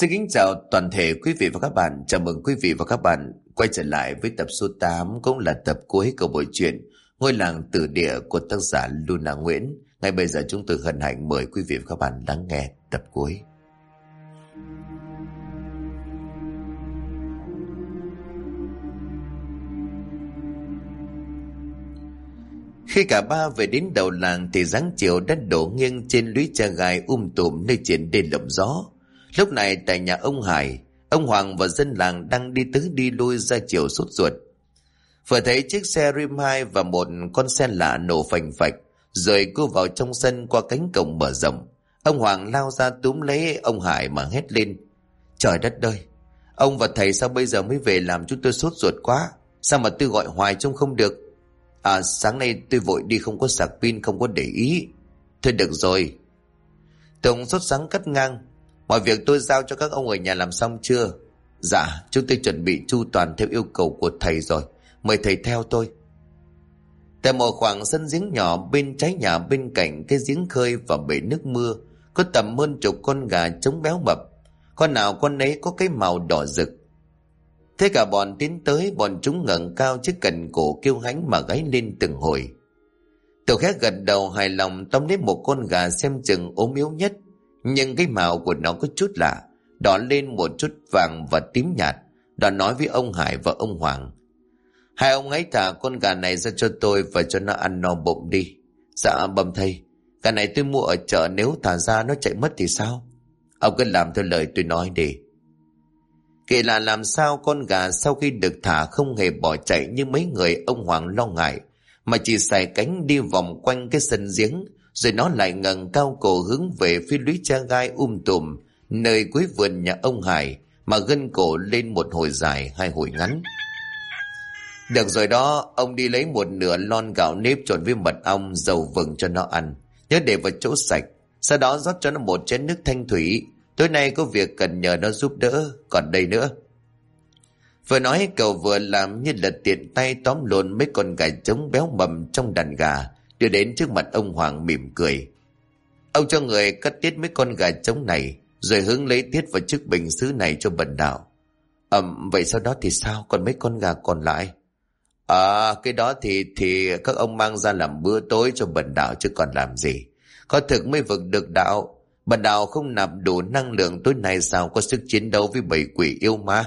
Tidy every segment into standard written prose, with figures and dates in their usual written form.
Xin kính chào toàn thể quý vị và các bạn. Chào mừng quý vị và các bạn quay trở lại với tập số 8, cũng là tập cuối của buổi truyện Ngôi làng tử địa của tác giả Luna Nguyễn. Ngay bây giờ chúng tôi hân hạnh mời quý vị và các bạn lắng nghe tập cuối. Khi cả ba về đến đầu làng thì dáng chiều đã đổ nghiêng trên lũy tre gai tùm nơi triển đê lộng gió. Lúc này tại nhà ông Hải, ông Hoàng và dân làng đang đi tới đi lui ra chiều sốt ruột. Vừa thấy chiếc xe Rim 2 và một con xe lạ nổ phành phạch, rồi cua vào trong sân qua cánh cổng mở rộng. Ông Hoàng lao ra túm lấy ông Hải mà hét lên: Trời đất ơi! Ông và thầy sao bây giờ mới về, làm chúng tôi sốt ruột quá. Sao mà tôi gọi hoài trông không được? Sáng nay tôi vội đi không có sạc pin, không có để ý. Thôi được rồi. Tùng sốt sắng cắt ngang: Mọi việc tôi giao cho các ông ở nhà làm xong chưa? Dạ, chúng tôi chuẩn bị chu toàn theo yêu cầu của thầy rồi. Mời thầy theo tôi. Tại một khoảng sân giếng nhỏ bên trái nhà, bên cạnh cái giếng khơi và bể nước mưa, có tầm hơn chục con gà trống béo mập. Con nào con ấy có cái màu đỏ rực. Thế cả bọn tiến tới, bọn chúng ngẩng cao chiếc cần cổ kêu hãnh mà gáy lên từng hồi. Tôi khẽ gật đầu hài lòng tóm lấy một con gà xem chừng ốm yếu nhất, nhưng cái màu của nó có chút lạ, đỏ lên một chút vàng và tím nhạt. Đoàn nói với ông Hải và ông Hoàng: Hai ông ấy thả con gà này ra cho tôi và cho nó ăn no bụng đi. Dạ bẩm thầy, gà này tôi mua ở chợ, nếu thả ra nó chạy mất thì sao? Ông cứ làm theo lời tôi nói đi. Kỳ lạ làm sao con gà sau khi được thả không hề bỏ chạy như mấy người ông Hoàng lo ngại, mà chỉ xài cánh đi vòng quanh cái sân giếng, rồi nó lại ngẩng cao cổ hướng về phía lũy tre gai tùm nơi cuối vườn nhà ông Hải, mà gân cổ lên một hồi dài, hai hồi ngắn. Được rồi đó, ông đi lấy một nửa lon gạo nếp trộn với mật ong, dầu vừng cho nó ăn, nhớ để vào chỗ sạch. Sau đó rót cho nó một chén nước thanh thủy. Tối nay có việc cần nhờ nó giúp đỡ. Còn đây nữa. Vừa nói cậu vừa làm như là tiện tay tóm lộn mấy con gà trống béo mầm trong đàn gà, đưa đến trước mặt ông Hoàng mỉm cười. Ông cho người cắt tiết mấy con gà trống này, rồi hướng lấy tiết vào chiếc bình sứ này cho bần đạo. Vậy sau đó thì sao? Còn mấy con gà còn lại? Cái đó thì các ông mang ra làm bữa tối cho bần đạo chứ còn làm gì. Có thực mới vực được đạo. Bần đạo không nạp đủ năng lượng tối nay sao có sức chiến đấu với bầy quỷ yêu ma.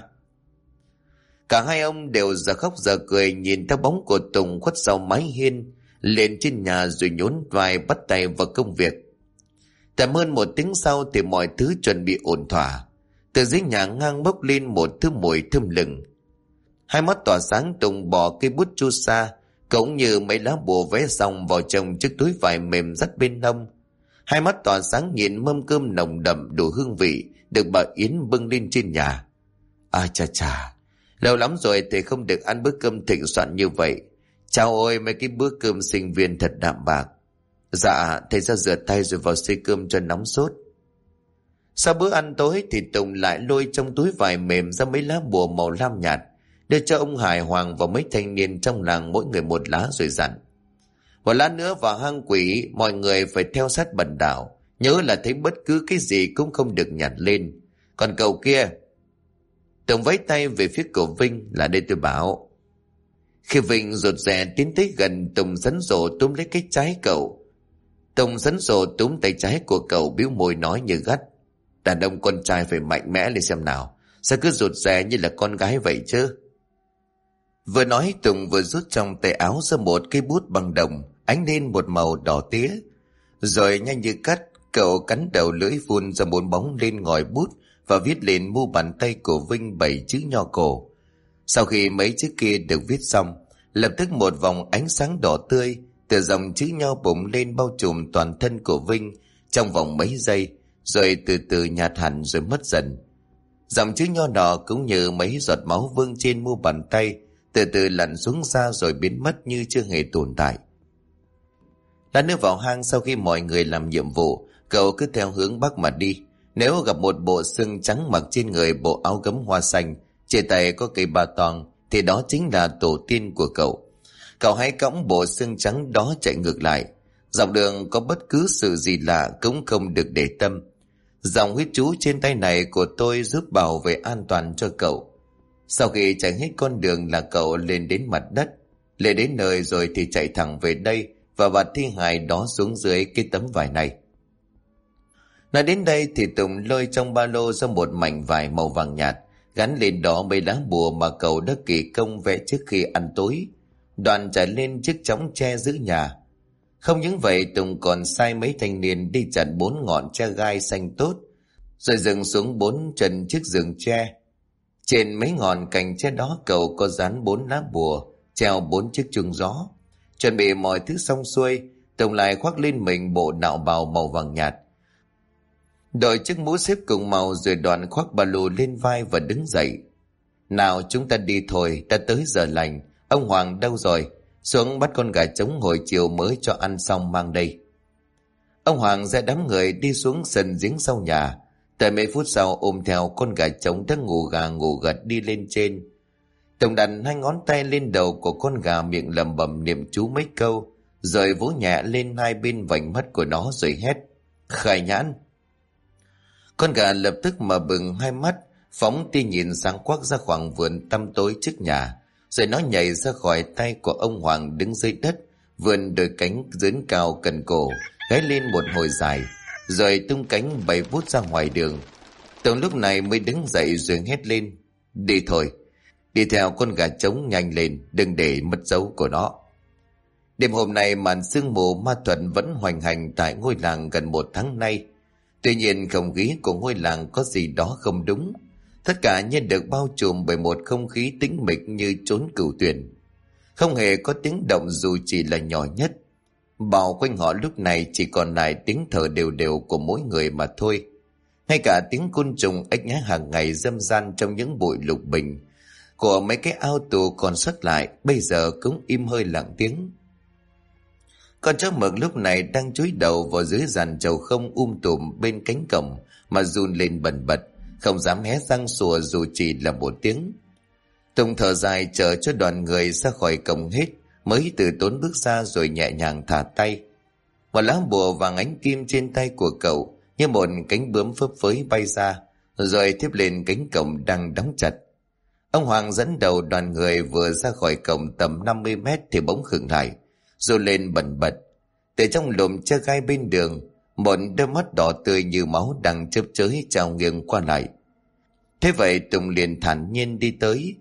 Cả hai ông đều giờ khóc giờ cười nhìn theo bóng của Tùng khuất sau mái hiên lên trên nhà, rồi nhún vai bắt tay vào công việc. Tầm hơn một tiếng sau thì mọi thứ chuẩn bị ổn thỏa. Từ dưới nhà ngang bốc lên một thứ mùi thơm lừng. Hai mắt tỏa sáng, Tùng bỏ cây bút chu sa cũng như mấy lá bùa vẽ xong vào trong chiếc túi vải mềm dắt bên hông. Hai mắt tỏa sáng nhìn mâm cơm nồng đậm đủ hương vị được bà Yến bưng lên trên nhà. Chà, lâu lắm rồi thầy không được ăn bữa cơm thịnh soạn như vậy. Chao ôi, mấy cái bữa cơm sinh viên thật đạm bạc. Dạ, thầy ra rửa tay rồi vào xơi cơm cho nóng sốt. Sau bữa ăn tối thì Tùng lại lôi trong túi vải mềm ra mấy lá bùa màu lam nhạt, đưa cho ông Hải, Hoàng và mấy thanh niên trong làng mỗi người một lá, rồi dặn: Một lát nữa vào hang quỷ, mọi người phải theo sát bần đạo, nhớ là thấy bất cứ cái gì cũng không được nhặt lên. Còn cậu kia... Tùng vẫy tay về phía cậu Vinh: Là đây tôi bảo. Khi Vinh rụt rè tiến tới gần, Tùng sấn rổ túm lấy cái trái cậu. Tùng sấn rổ túm tay trái của cậu, bĩu môi nói như gắt: Đàn ông con trai phải mạnh mẽ lên xem nào, sao cứ rụt rè như là con gái vậy chứ? Vừa nói Tùng vừa rút trong tay áo ra một cây bút bằng đồng ánh lên một màu đỏ tía, rồi nhanh như cắt cậu cắn đầu lưỡi phun ra bốn bóng lên ngòi bút và viết lên mu bàn tay của Vinh 7 chữ nho cổ. Sau khi mấy chữ kia được viết xong, lập tức một vòng ánh sáng đỏ tươi từ dòng chữ nho bùng lên bao trùm toàn thân của Vinh trong vòng mấy giây, rồi từ từ nhạt hẳn rồi mất dần. Dòng chữ nho đỏ cũng như mấy giọt máu vương trên mu bàn tay từ từ lặn xuống xa rồi biến mất như chưa hề tồn tại. Lát nữa vào hang, sau khi mọi người làm nhiệm vụ, cậu cứ theo hướng bắc mà đi. Nếu gặp một bộ xương trắng mặc trên người bộ áo gấm hoa xanh, trên tay có cây ba toang, thì đó chính là tổ tiên của cậu. Cậu hãy cõng bộ xương trắng đó chạy ngược lại. Dọc đường có bất cứ sự gì lạ cũng không được để tâm. Dòng huyết chú trên tay này của tôi giúp bảo vệ an toàn cho cậu. Sau khi chạy hết con đường là cậu lên đến mặt đất. Lên đến nơi rồi thì chạy thẳng về đây và vặt thi hài đó xuống dưới cái tấm vải này. Nói đến đây thì Tùng lôi trong ba lô ra một mảnh vải màu vàng nhạt, gắn lên đó mấy lá bùa mà cậu đã kỳ công vẽ trước khi ăn tối, đoạn trải lên chiếc chõng tre giữ nhà. Không những vậy, Tùng còn sai mấy thanh niên đi chặt 4 ngọn tre gai xanh tốt, rồi dừng xuống 4 chân chiếc giường tre. Trên mấy ngọn cành tre đó cậu có dán 4 lá bùa, treo 4 chiếc chuông gió. Chuẩn bị mọi thứ xong xuôi, Tùng lại khoác lên mình bộ đạo bào màu vàng nhạt, đội chiếc mũ xếp cùng màu, rồi đoạn khoác ba lô lên vai và đứng dậy. Nào chúng ta đi thôi, đã tới giờ lành. Ông Hoàng đâu rồi? Xuống bắt con gà trống hồi chiều mới cho ăn xong mang đây. Ông Hoàng ra đám người đi xuống sân giếng sau nhà. Tại mấy phút sau ôm theo con gà trống đang ngủ gà ngủ gật đi lên trên. Tùng đặt 2 ngón tay lên đầu của con gà, miệng lẩm bẩm niệm chú mấy câu, rồi vỗ nhẹ lên 2 bên vành mắt của nó rồi hét: khai nhãn. Con gà lập tức mở bừng 2 mắt, phóng tia nhìn sáng quắc ra khoảng vườn tăm tối trước nhà, rồi nó nhảy ra khỏi tay của ông Hoàng đứng dưới đất, vươn đôi cánh dướn cao cần cổ, gáy lên một hồi dài, rồi tung cánh bay vút ra ngoài đường. Tùng lúc này mới đứng dậy rồi hét lên: đi thôi, đi theo con gà trống nhanh lên, đừng để mất dấu của nó. Đêm hôm nay màn sương mù ma thuật vẫn hoành hành tại ngôi làng gần 1 tháng nay. Tuy nhiên không khí của ngôi làng có gì đó không đúng. Tất cả như được bao trùm bởi một không khí tĩnh mịch như chốn cửu tuyển. Không hề có tiếng động dù chỉ là nhỏ nhất. Bao quanh họ lúc này chỉ còn lại tiếng thở đều đều của mỗi người mà thôi. Ngay cả tiếng côn trùng ếch nhái hàng ngày râm ran trong những bụi lục bình của mấy cái ao tù còn sót lại bây giờ cũng im hơi lặng tiếng. Con chó mực lúc này đang chúi đầu vào dưới giàn chầu không tùm bên cánh cổng mà run lên bần bật, không dám hé răng sủa dù chỉ là một tiếng. Tùng thở dài chờ cho đoàn người ra khỏi cổng hết, mới từ tốn bước ra rồi nhẹ nhàng thả tay. Một lá bùa vàng ánh kim trên tay của cậu như một cánh bướm phấp phới bay ra, rồi tiếp lên cánh cổng đang đóng chặt. Ông Hoàng dẫn đầu đoàn người vừa ra khỏi cổng tầm 50 mét thì bỗng khựng lại, rồi lên bần bật. Từ trong lùm tre gai bên đường, một đôi mắt đỏ tươi như máu đang chớp chới trao nghiêng qua lại. Thế vậy Tùng liền thản nhiên đi tới,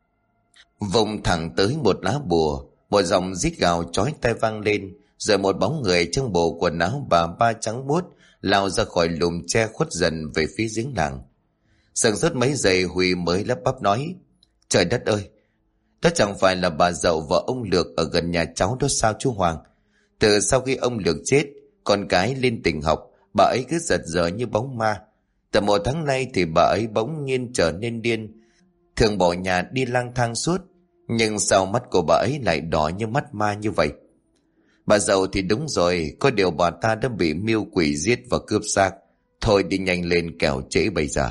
vùng thẳng tới một lá bùa. Một dòng rít gào chói tai vang lên, rồi một bóng người trong bộ quần áo bà ba trắng buốt lao ra khỏi lùm tre khuất dần về phía giếng làng. Sừng sốt mấy giây Huy mới lắp bắp nói: trời đất ơi, đó chẳng phải là bà Dậu vợ ông Lược ở gần nhà cháu đó sao chú Hoàng? Từ sau khi ông Lược chết, con cái lên tỉnh học, bà ấy cứ giật giờ như bóng ma. Tầm 1 tháng nay thì bà ấy bỗng nhiên trở nên điên, thường bỏ nhà đi lang thang suốt. Nhưng sao mắt của bà ấy lại đỏ như mắt ma như vậy? Bà Dậu thì đúng rồi, có điều bà ta đã bị miêu quỷ giết và cướp xác. Thôi đi nhanh lên kẻo trễ bây giờ.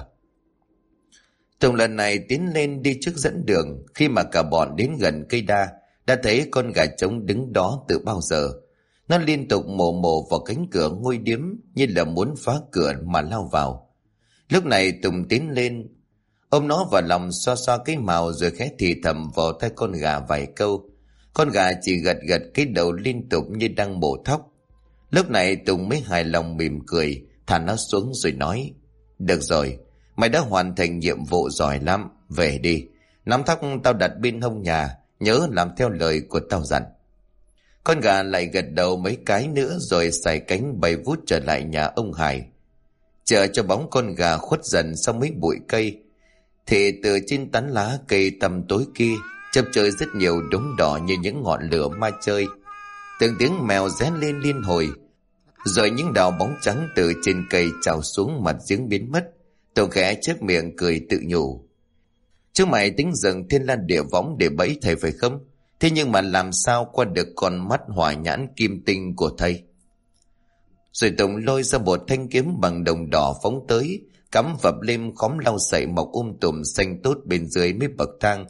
Tùng lần này tiến lên đi trước dẫn đường. Khi mà cả bọn đến gần cây đa, đã thấy con gà trống đứng đó từ bao giờ. Nó liên tục mổ mổ vào cánh cửa ngôi điếm như là muốn phá cửa mà lao vào. Lúc này Tùng tiến lên, ôm nó vào lòng, xoa xoa cái mào rồi khẽ thì thầm vào tai con gà vài câu. Con gà chỉ gật gật cái đầu liên tục như đang mổ thóc. Lúc này Tùng mới hài lòng mỉm cười, thả nó xuống rồi nói: được rồi, mày đã hoàn thành nhiệm vụ giỏi lắm, về đi. Nắm thóc tao đặt bên hông nhà, nhớ làm theo lời của tao dặn. Con gà lại gật đầu mấy cái nữa rồi xài cánh bay vút trở lại nhà ông Hải. Chờ cho bóng con gà khuất dần sau mấy bụi cây, thì từ trên tán lá cây tăm tối kia chớp chơi rất nhiều đốm đỏ như những ngọn lửa ma chơi. Từng tiếng mèo ré lên liên hồi, rồi những đạo bóng trắng từ trên cây trào xuống mặt giếng biến mất. Tùng khẽ chép miệng cười tự nhủ: chứ mày tính dừng thiên lan địa võng để bẫy thầy phải không? Thế nhưng mà làm sao qua được con mắt hỏa nhãn kim tinh của thầy? Rồi Tùng lôi ra một thanh kiếm bằng đồng đỏ phóng tới, cắm vập lên khóm lau sậy mọc tùm xanh tốt bên dưới mấy bậc thang.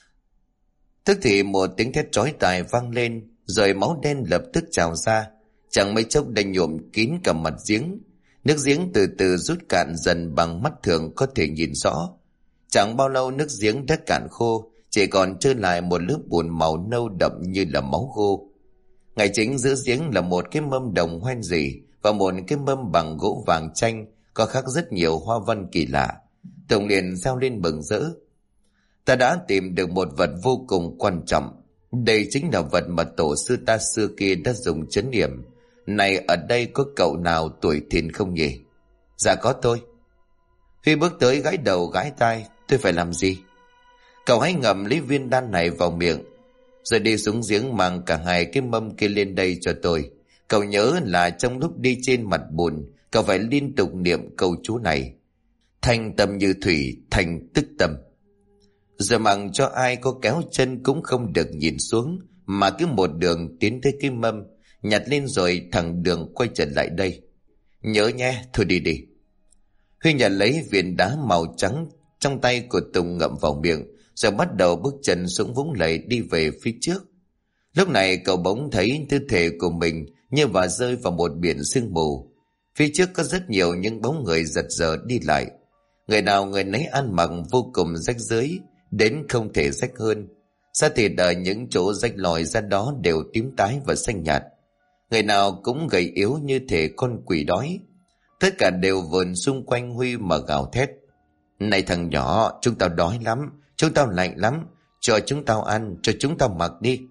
Tức thì một tiếng thét chói tai vang lên, rồi máu đen lập tức trào ra, chẳng mấy chốc đã nhuộm kín cả mặt giếng. Nước giếng từ từ rút cạn dần bằng mắt thường có thể nhìn rõ. Chẳng bao lâu nước giếng đã cạn khô, chỉ còn trơ lại một lớp bùn màu nâu đậm như là máu khô. Ngay chính giữa giếng là một cái mâm đồng hoen rỉ và một cái mâm bằng gỗ vàng chanh có khắc rất nhiều hoa văn kỳ lạ. Tùng liền reo lên mừng rỡ. Ta đã tìm được một vật vô cùng quan trọng. Đây chính là vật mà tổ sư ta xưa kia đã dùng trấn yểm. Này, ở đây có cậu nào tuổi thìn không nhỉ? Dạ có tôi. Huy bước tới gãi đầu gãi tai. Tôi phải làm gì? Cậu hãy ngậm lấy viên đan này vào miệng, rồi đi xuống giếng mang cả hai cái mâm kia lên đây cho tôi. Cậu nhớ là trong lúc đi trên mặt bùn, cậu phải liên tục niệm câu chú này: thanh tâm như thủy, thành tức tâm. Rồi mặc cho ai có kéo chân cũng không được nhìn xuống, mà cứ một đường tiến tới cái mâm, nhặt lên rồi thẳng đường quay trở lại đây. Nhớ nhé, thôi đi đi. Huy nhận lấy viên đá màu trắng trong tay của Tùng ngậm vào miệng, rồi bắt đầu bước chân xuống vũng lầy đi về phía trước. Lúc này cậu bỗng thấy tư thể của mình như và rơi vào một biển sương mù. Phía trước có rất nhiều những bóng người giật giờ đi lại. Người nào người nấy ăn mặc vô cùng rách rưới, đến không thể rách hơn. Da thịt ở những chỗ rách lòi ra đó đều tím tái và xanh nhạt. Người nào cũng gầy yếu như thể con quỷ đói. Tất cả đều vờn xung quanh Huy mà gào thét: này thằng nhỏ, chúng tao đói lắm, chúng tao lạnh lắm, cho chúng tao ăn, cho chúng tao mặc đi.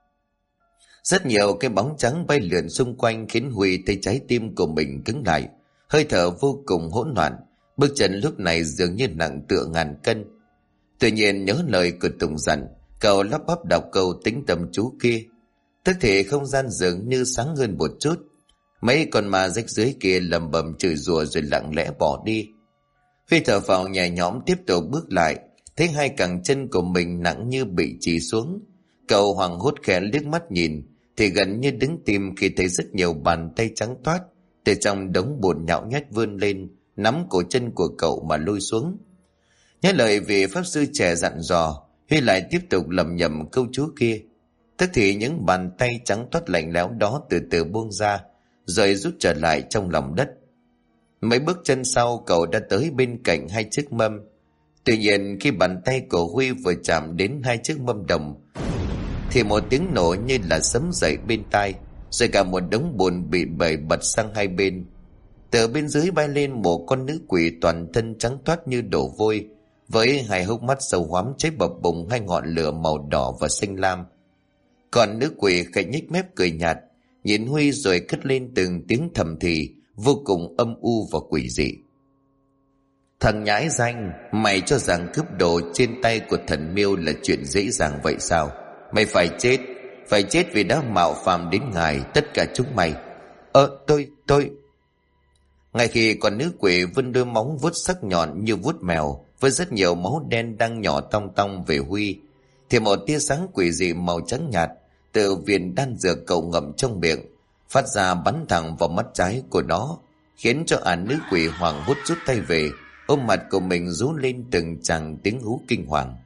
Rất nhiều cái bóng trắng bay lượn xung quanh khiến Huy thấy trái tim của mình cứng lại, hơi thở vô cùng hỗn loạn, bước chân lúc này dường như nặng tựa ngàn cân. Tuy nhiên nhớ lời của Tùng dặn, cậu lắp bắp đọc câu tĩnh tâm chú kia. Tức thì không gian dường như sáng hơn một chút. Mấy con ma rách dưới kia lầm bầm chửi rủa rồi lặng lẽ bỏ đi. Huy thở phào nhẹ nhõm tiếp tục bước lại, thấy hai cẳng chân của mình nặng như bị trì xuống. Cậu hoảng hốt khẽ liếc mắt nhìn, thì gần như đứng tim khi thấy rất nhiều bàn tay trắng toát từ trong đống bùn nhão nhách vươn lên, nắm cổ chân của cậu mà lôi xuống. Nhớ lời vị pháp sư trẻ dặn dò, Huy lại tiếp tục lẩm nhẩm câu chú kia. Tức thì những bàn tay trắng toát lạnh lẽo đó từ từ buông ra, rồi rút trở lại trong lòng đất. Mấy bước chân sau, cậu đã tới bên cạnh hai chiếc mâm. Tuy nhiên khi bàn tay của Huy vừa chạm đến hai chiếc mâm đồng, thì một tiếng nổ như là sấm dậy bên tai, rồi cả một đống bùn bị bẩy bật sang hai bên. Từ bên dưới bay lên một con nữ quỷ toàn thân trắng toát như đổ vôi, với hai hốc mắt sâu hoắm cháy bập bùng hai ngọn lửa màu đỏ và xanh lam. Còn nữ quỷ khẽ nhếch mép cười nhạt, nhìn Huy rồi cất lên từng tiếng thầm thì vô cùng âm u và quỷ dị: thằng nhãi danh, mày cho rằng cướp đồ trên tay của thần Miêu là chuyện dễ dàng vậy sao? Mày phải chết vì đã mạo phạm đến ngài, tất cả chúng mày. Tôi. Ngay khi con nữ quỷ vươn đôi móng vuốt sắc nhọn như vuốt mèo với rất nhiều máu đen đang nhỏ tong tong về Huy, thì một tia sáng quỷ dị màu trắng nhạt từ viên đan dược cậu ngậm trong miệng phát ra bắn thẳng vào mắt trái của nó, khiến cho nữ quỷ hoảng hốt rút tay về, ôm mặt của mình rú lên từng tràng tiếng hú kinh hoàng.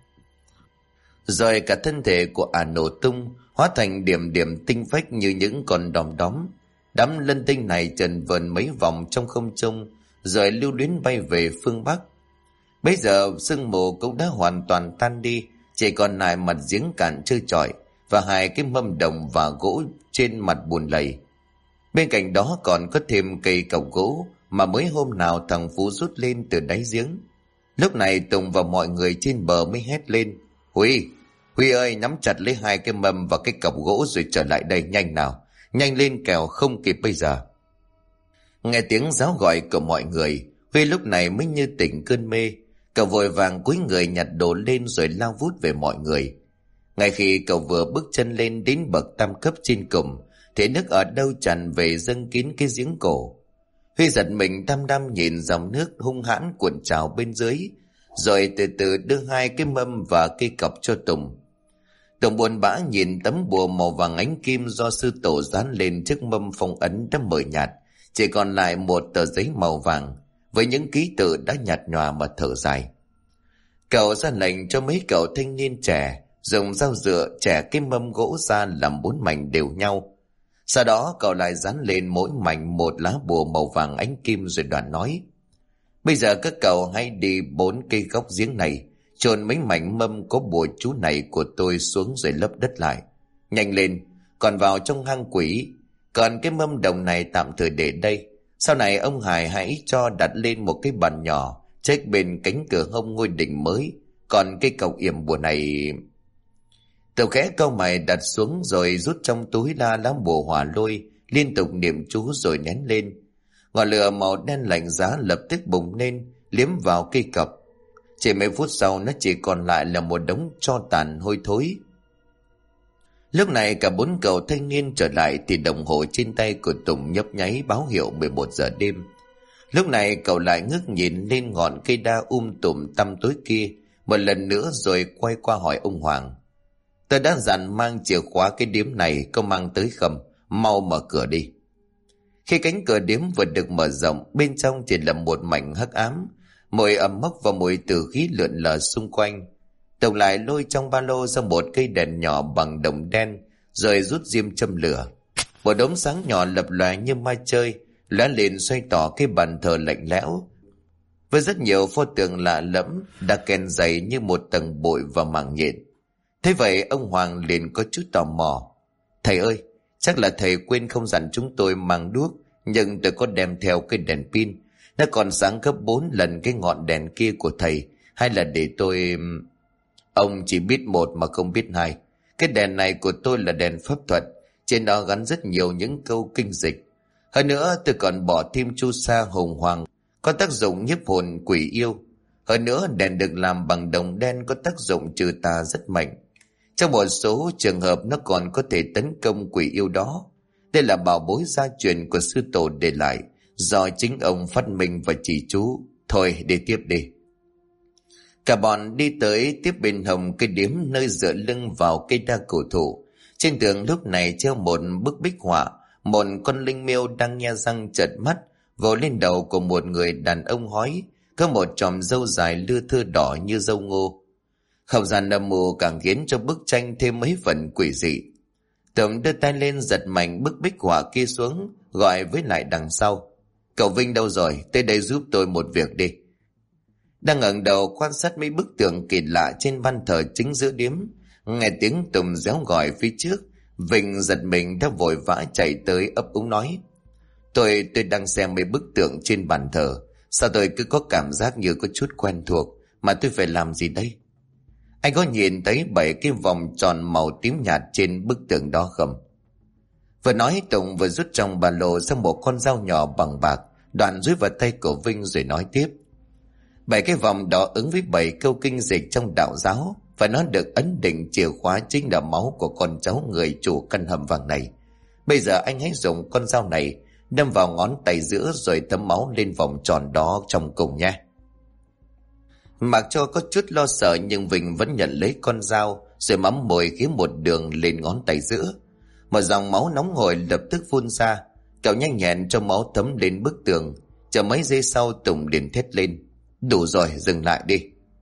Rồi cả thân thể của nổ tung, hóa thành điểm điểm tinh phách như những con đom đóm. Đám lân tinh này trần vờn mấy vòng trong không trung, rồi lưu luyến bay về phương Bắc. Bây giờ sương mù cũng đã hoàn toàn tan đi, chỉ còn lại mặt giếng cạn trơ trọi và hai cái mâm đồng và gỗ trên mặt bùn lầy. Bên cạnh đó còn có thêm cây cọc gỗ mà mấy hôm nào thằng Phú rút lên từ đáy giếng. Lúc này Tùng và mọi người trên bờ mới hét lên: Huy ơi, nắm chặt lấy hai cái mâm và cái cọc gỗ rồi trở lại đây nhanh nào, nhanh lên kẻo không kịp bây giờ. Nghe tiếng giáo gọi của mọi người, Huy lúc này mới như tỉnh cơn mê. Cậu vội vàng cúi người nhặt đồ lên rồi lao vút về mọi người. Ngay khi cậu vừa bước chân lên đến bậc tam cấp trên cùng, thì nước ở đâu tràn về dâng kín cái giếng cổ. Huy giật mình đăm đăm nhìn dòng nước hung hãn cuộn trào bên dưới, rồi từ từ đưa hai cái mâm và cây cọc cho Tùng. Tùng buồn bã nhìn tấm bùa màu vàng ánh kim do sư tổ dán lên chiếc mâm phong ấn đã mờ nhạt, chỉ còn lại một tờ giấy màu vàng với những ký tự đã nhạt nhòa mà thở dài. Cậu ra lệnh cho mấy cậu thanh niên trẻ dùng dao dựa chẻ cái mâm gỗ ra làm 4 mảnh đều nhau. Sau đó cậu lại dán lên mỗi mảnh một lá bùa màu vàng ánh kim rồi đoạn nói: bây giờ các cậu hãy đi 4 cây góc giếng này, chôn mấy mảnh mâm có bùa chú này của tôi xuống rồi lấp đất lại. Nhanh lên, còn vào trong hang quỷ. Còn cái mâm đồng này tạm thời để đây. Sau này ông Hải hãy cho đặt lên một cái bàn nhỏ trách bên cánh cửa hông ngôi đình mới. Còn cái cọc yểm bùa này... Tàu khẽ cau mày đặt xuống rồi rút trong túi ra lá bùa hỏa lôi, liên tục niệm chú rồi nén lên. Ngọn lửa màu đen lạnh giá lập tức bùng lên, liếm vào cây cọc. Chỉ mấy phút sau nó chỉ còn lại là một đống tro tàn hôi thối. Lúc này cả 4 cậu thanh niên trở lại thì đồng hồ trên tay của Tùng nhấp nháy báo hiệu 11 giờ đêm. Lúc này cậu lại ngước nhìn lên ngọn cây đa tùm tăm tối kia một lần nữa rồi quay qua hỏi ông Hoàng: tôi đã dặn mang chìa khóa cái điếm này, có mang tới không? Mau mở cửa đi. Khi cánh cửa điếm vừa được mở rộng, bên trong chỉ là một mảnh hắc ám, mùi ẩm mốc và mùi tử khí lượn lờ xung quanh. Tùng lại lôi trong ba lô ra một cây đèn nhỏ bằng đồng đen rồi rút diêm châm lửa. Một đốm sáng nhỏ lập lòe như ma chơi lóe lên xoay tỏ cái bàn thờ lạnh lẽo với rất nhiều pho tượng lạ lẫm đã kèn dày như một tầng bụi và màng nhện. Thế vậy ông Hoàng liền có chút tò mò: thầy ơi, chắc là thầy quên không dặn chúng tôi mang đuốc, nhưng tôi có đem theo cái đèn pin, nó còn sáng gấp 4 lần cái ngọn đèn kia của thầy, hay là để tôi... Ông chỉ biết một mà không biết hai. Cái đèn này của tôi là đèn pháp thuật, trên đó gắn rất nhiều những câu kinh dịch. Hơn nữa tôi còn bỏ thêm chu sa hồng hoàng, có tác dụng nhiếp hồn quỷ yêu. Hơn nữa đèn được làm bằng đồng đen có tác dụng trừ tà rất mạnh. Trong một số trường hợp nó còn có thể tấn công quỷ yêu đó. Đây là bảo bối gia truyền của sư tổ để lại, do chính ông phát minh và chỉ chú. Thôi đi tiếp đi. Cả bọn đi tới tiếp bên hông cái điếm nơi dựa lưng vào cây đa cổ thụ. Trên tường lúc này treo một bức bích họa, một con linh miêu đang nhe răng trợn mắt vồ lên đầu của một người đàn ông hói, có một chòm râu dài lưa thưa đỏ như râu ngô. Không gian âm mưu càng khiến cho bức tranh thêm mấy phần quỷ dị. Tùng đưa tay lên giật mạnh bức bích họa kia xuống, gọi với lại đằng sau: cậu Vinh đâu rồi, tới đây giúp tôi một việc đi. Đang ngẩng đầu quan sát mấy bức tượng kỳ lạ trên ban thờ chính giữa điếm, nghe tiếng Tùng réo gọi phía trước, Vinh giật mình đã vội vã chạy tới ấp úng nói: Tôi đang xem mấy bức tượng trên bàn thờ, sao tôi cứ có cảm giác như có chút quen thuộc, mà tôi phải làm gì đây? Anh có nhìn thấy 7 cái vòng tròn màu tím nhạt trên bức tượng đó không? Vừa nói Tùng vừa rút trong ba lô ra một con dao nhỏ bằng bạc, đoạn dúi vào tay của Vinh rồi nói tiếp: 7 cái vòng đó ứng với 7 câu kinh dịch trong đạo giáo, và nó được ấn định chìa khóa chính là máu của con cháu người chủ căn hầm vàng này. Bây giờ anh hãy dùng con dao này đâm vào ngón tay giữa rồi thấm máu lên vòng tròn đó trong cùng nha. Mặc cho có chút lo sợ nhưng Vinh vẫn nhận lấy con dao rồi mắm mồi khiến một đường lên ngón tay giữa. Một dòng máu nóng hổi lập tức phun ra, cậu nhanh nhẹn cho máu thấm lên bức tường. Chờ mấy giây sau Tùng liền thét lên: Đủ rồi, dừng lại đi.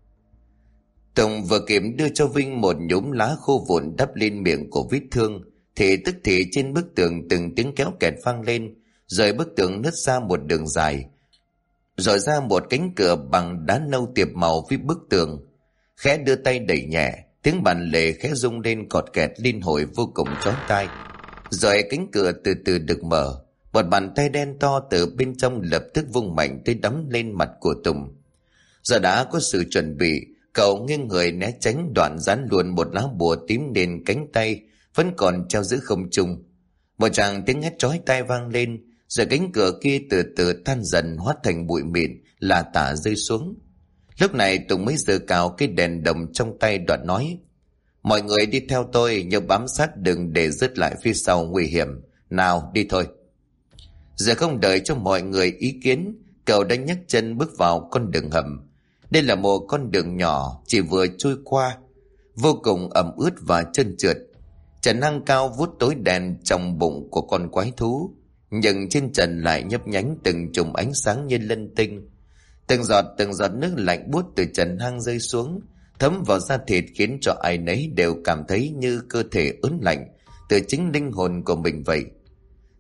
Tùng vừa kịp đưa cho Vinh một nhúm lá khô vụn đắp lên miệng của vết thương thì tức thì trên bức tường từng tiếng kéo kẹt vang lên, rồi bức tường nứt ra một đường dài, rồi ra một cánh cửa bằng đá nâu tiệp màu phía bức tường. Khẽ đưa tay đẩy nhẹ, tiếng bàn lề khẽ rung lên cọt kẹt liên hồi vô cùng chói tai. Rồi cánh cửa từ từ được mở, một bàn tay đen to từ bên trong lập tức vung mạnh tới đấm lên mặt của Tùng. Giờ đã có sự chuẩn bị, cậu nghiêng người né tránh, đoạn dán luôn một lá bùa tím lên cánh tay vẫn còn treo giữa không trung. Một tràng tiếng hét chói tai vang lên, rồi cánh cửa kia từ từ tan dần hóa thành bụi mịn là tả rơi xuống. Lúc này Tùng mới giơ cao cái đèn đồng trong tay, đoạn nói: Mọi người đi theo tôi, nhớ bám sát đừng để rớt lại phía sau nguy hiểm. Nào đi thôi. Giờ không đợi cho mọi người ý kiến, cậu đã nhấc chân bước vào con đường hầm. Đây là một con đường nhỏ chỉ vừa trôi qua, vô cùng ẩm ướt và trơn trượt. Trần hang cao vút tối đen trong bụng của con quái thú, nhưng trên trần lại nhấp nhánh từng chùm ánh sáng như lân tinh. Từng giọt nước lạnh buốt từ trần hang rơi xuống, thấm vào da thịt khiến cho ai nấy đều cảm thấy như cơ thể ớn lạnh từ chính linh hồn của mình vậy.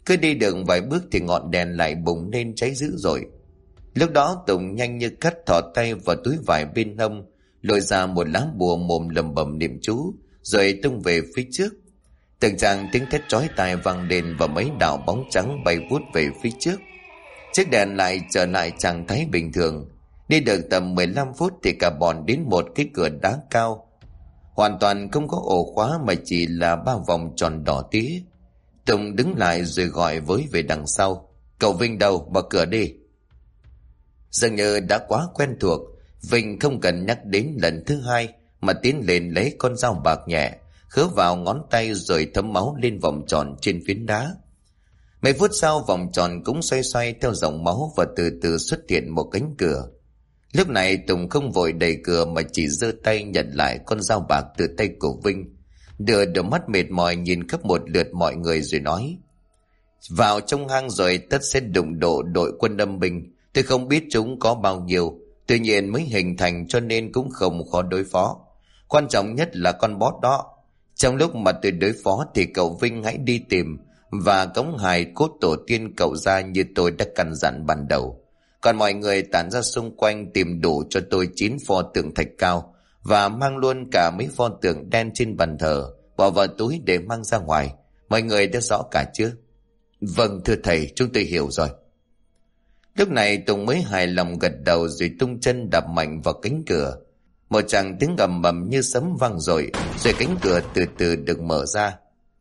Cứ đi được vài bước thì ngọn đèn lại bùng lên cháy dữ dội. Lúc đó Tùng nhanh như cắt thò tay vào túi vải bên hông, lôi ra một lá bùa, mồm lẩm bẩm niệm chú, rồi tung về phía trước. Từng tràng tiếng thét chói tai vang lên và mấy đạo bóng trắng bay vút về phía trước. Chiếc đèn lại trở lại trạng thái bình thường. Đi được tầm 15 phút thì cả bọn đến một cái cửa đá cao, hoàn toàn không có ổ khóa mà chỉ là 3 vòng tròn đỏ tía. Tùng đứng lại rồi gọi với về đằng sau: "Cậu Vinh đâu, mở cửa đi." Dường như đã quá quen thuộc, Vinh không cần nhắc đến lần thứ hai mà tiến lên lấy con dao bạc nhẹ, khứa vào ngón tay rồi thấm máu lên vòng tròn trên phiến đá. Mấy phút sau, vòng tròn cũng xoay xoay theo dòng máu và từ từ xuất hiện một cánh cửa. Lúc này Tùng không vội đẩy cửa mà chỉ giơ tay nhận lại con dao bạc từ tay của Vinh, đưa đôi mắt mệt mỏi nhìn khắp một lượt mọi người rồi nói: "Vào trong hang rồi tất sẽ đụng độ đội quân âm binh. Tôi không biết chúng có bao nhiêu, tuy nhiên mới hình thành cho nên cũng không khó đối phó. Quan trọng nhất là con boss đó. Trong lúc mà tôi đối phó thì cậu Vinh hãy đi tìm và cống hài cốt tổ tiên cậu ra như tôi đã căn dặn ban đầu. Còn mọi người tản ra xung quanh tìm đủ cho tôi 9 pho tượng thạch cao và mang luôn cả mấy pho tượng đen trên bàn thờ, bỏ vào túi để mang ra ngoài. Mọi người đã rõ cả chưa?" "Vâng thưa thầy, chúng tôi hiểu rồi." Lúc này Tùng mới hài lòng gật đầu rồi tung chân đạp mạnh vào cánh cửa. Một tràng tiếng ầm ầm như sấm vang rồi cánh cửa từ từ được mở ra.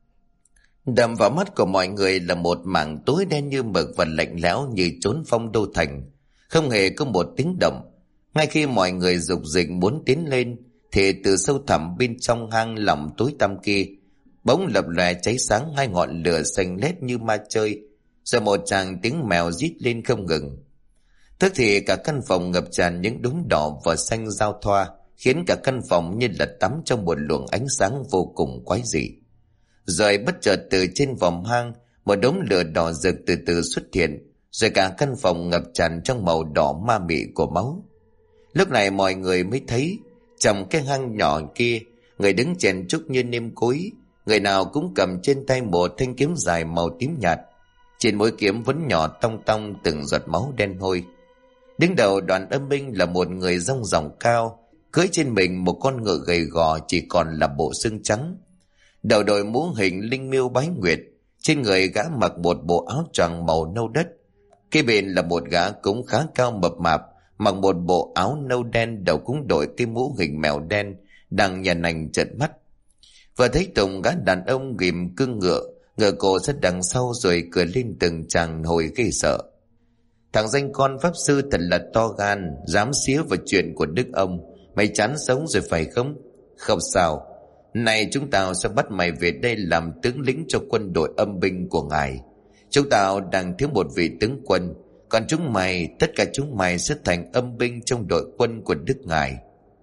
Đập vào mắt của mọi người là một mảng tối đen như mực và lạnh lẽo như chốn phong đô thành, không hề có một tiếng động. Ngay khi mọi người dục dịch muốn tiến lên thì từ sâu thẳm bên trong hang lỏng tối tăm kia bỗng lập lòe cháy sáng 2 ngọn lửa xanh lét như ma chơi, rồi một tràng tiếng mèo rít lên không ngừng. Tức thì cả căn phòng ngập tràn những đốm đỏ và xanh giao thoa, khiến cả căn phòng như là tắm trong một luồng ánh sáng vô cùng quái dị. Rồi bất chợt từ trên vòm hang, một đốm lửa đỏ rực từ từ xuất hiện, rồi cả căn phòng ngập tràn trong màu đỏ ma mị của máu. Lúc này mọi người mới thấy trong cái hang nhỏ kia, người đứng chèn chúc như nêm cối, người nào cũng cầm trên tay một thanh kiếm dài màu tím nhạt. Trên mỗi kiếm vẫn nhỏ tong tong từng giọt máu đen hôi. Đứng đầu đoàn âm binh là một người rong ròng cao, cưỡi trên mình một con ngựa gầy gò chỉ còn là bộ xương trắng. Đầu đội mũ hình linh miêu bái nguyệt, trên người gã mặc một bộ áo choàng màu nâu đất. Kế bên là một gã cũng khá cao mập mạp, mặc một bộ áo nâu đen, đầu cũng đội cái mũ hình mèo đen, đang nhàn nhành trợn mắt. Vừa thấy Tùng, gã đàn ông ghìm cương ngựa, ngựa cổ rất đằng sau rồi cười lên từng tràng hồi ghê sợ: "Thằng danh con pháp sư thật là to gan, dám xía vào chuyện của đức ông. Mày chán sống rồi phải không? Không sao, này chúng tao sẽ bắt mày về đây làm tướng lĩnh cho quân đội âm binh của ngài. Chúng tao đang thiếu một vị tướng quân, còn chúng mày, tất cả chúng mày sẽ thành âm binh trong đội quân của đức ngài.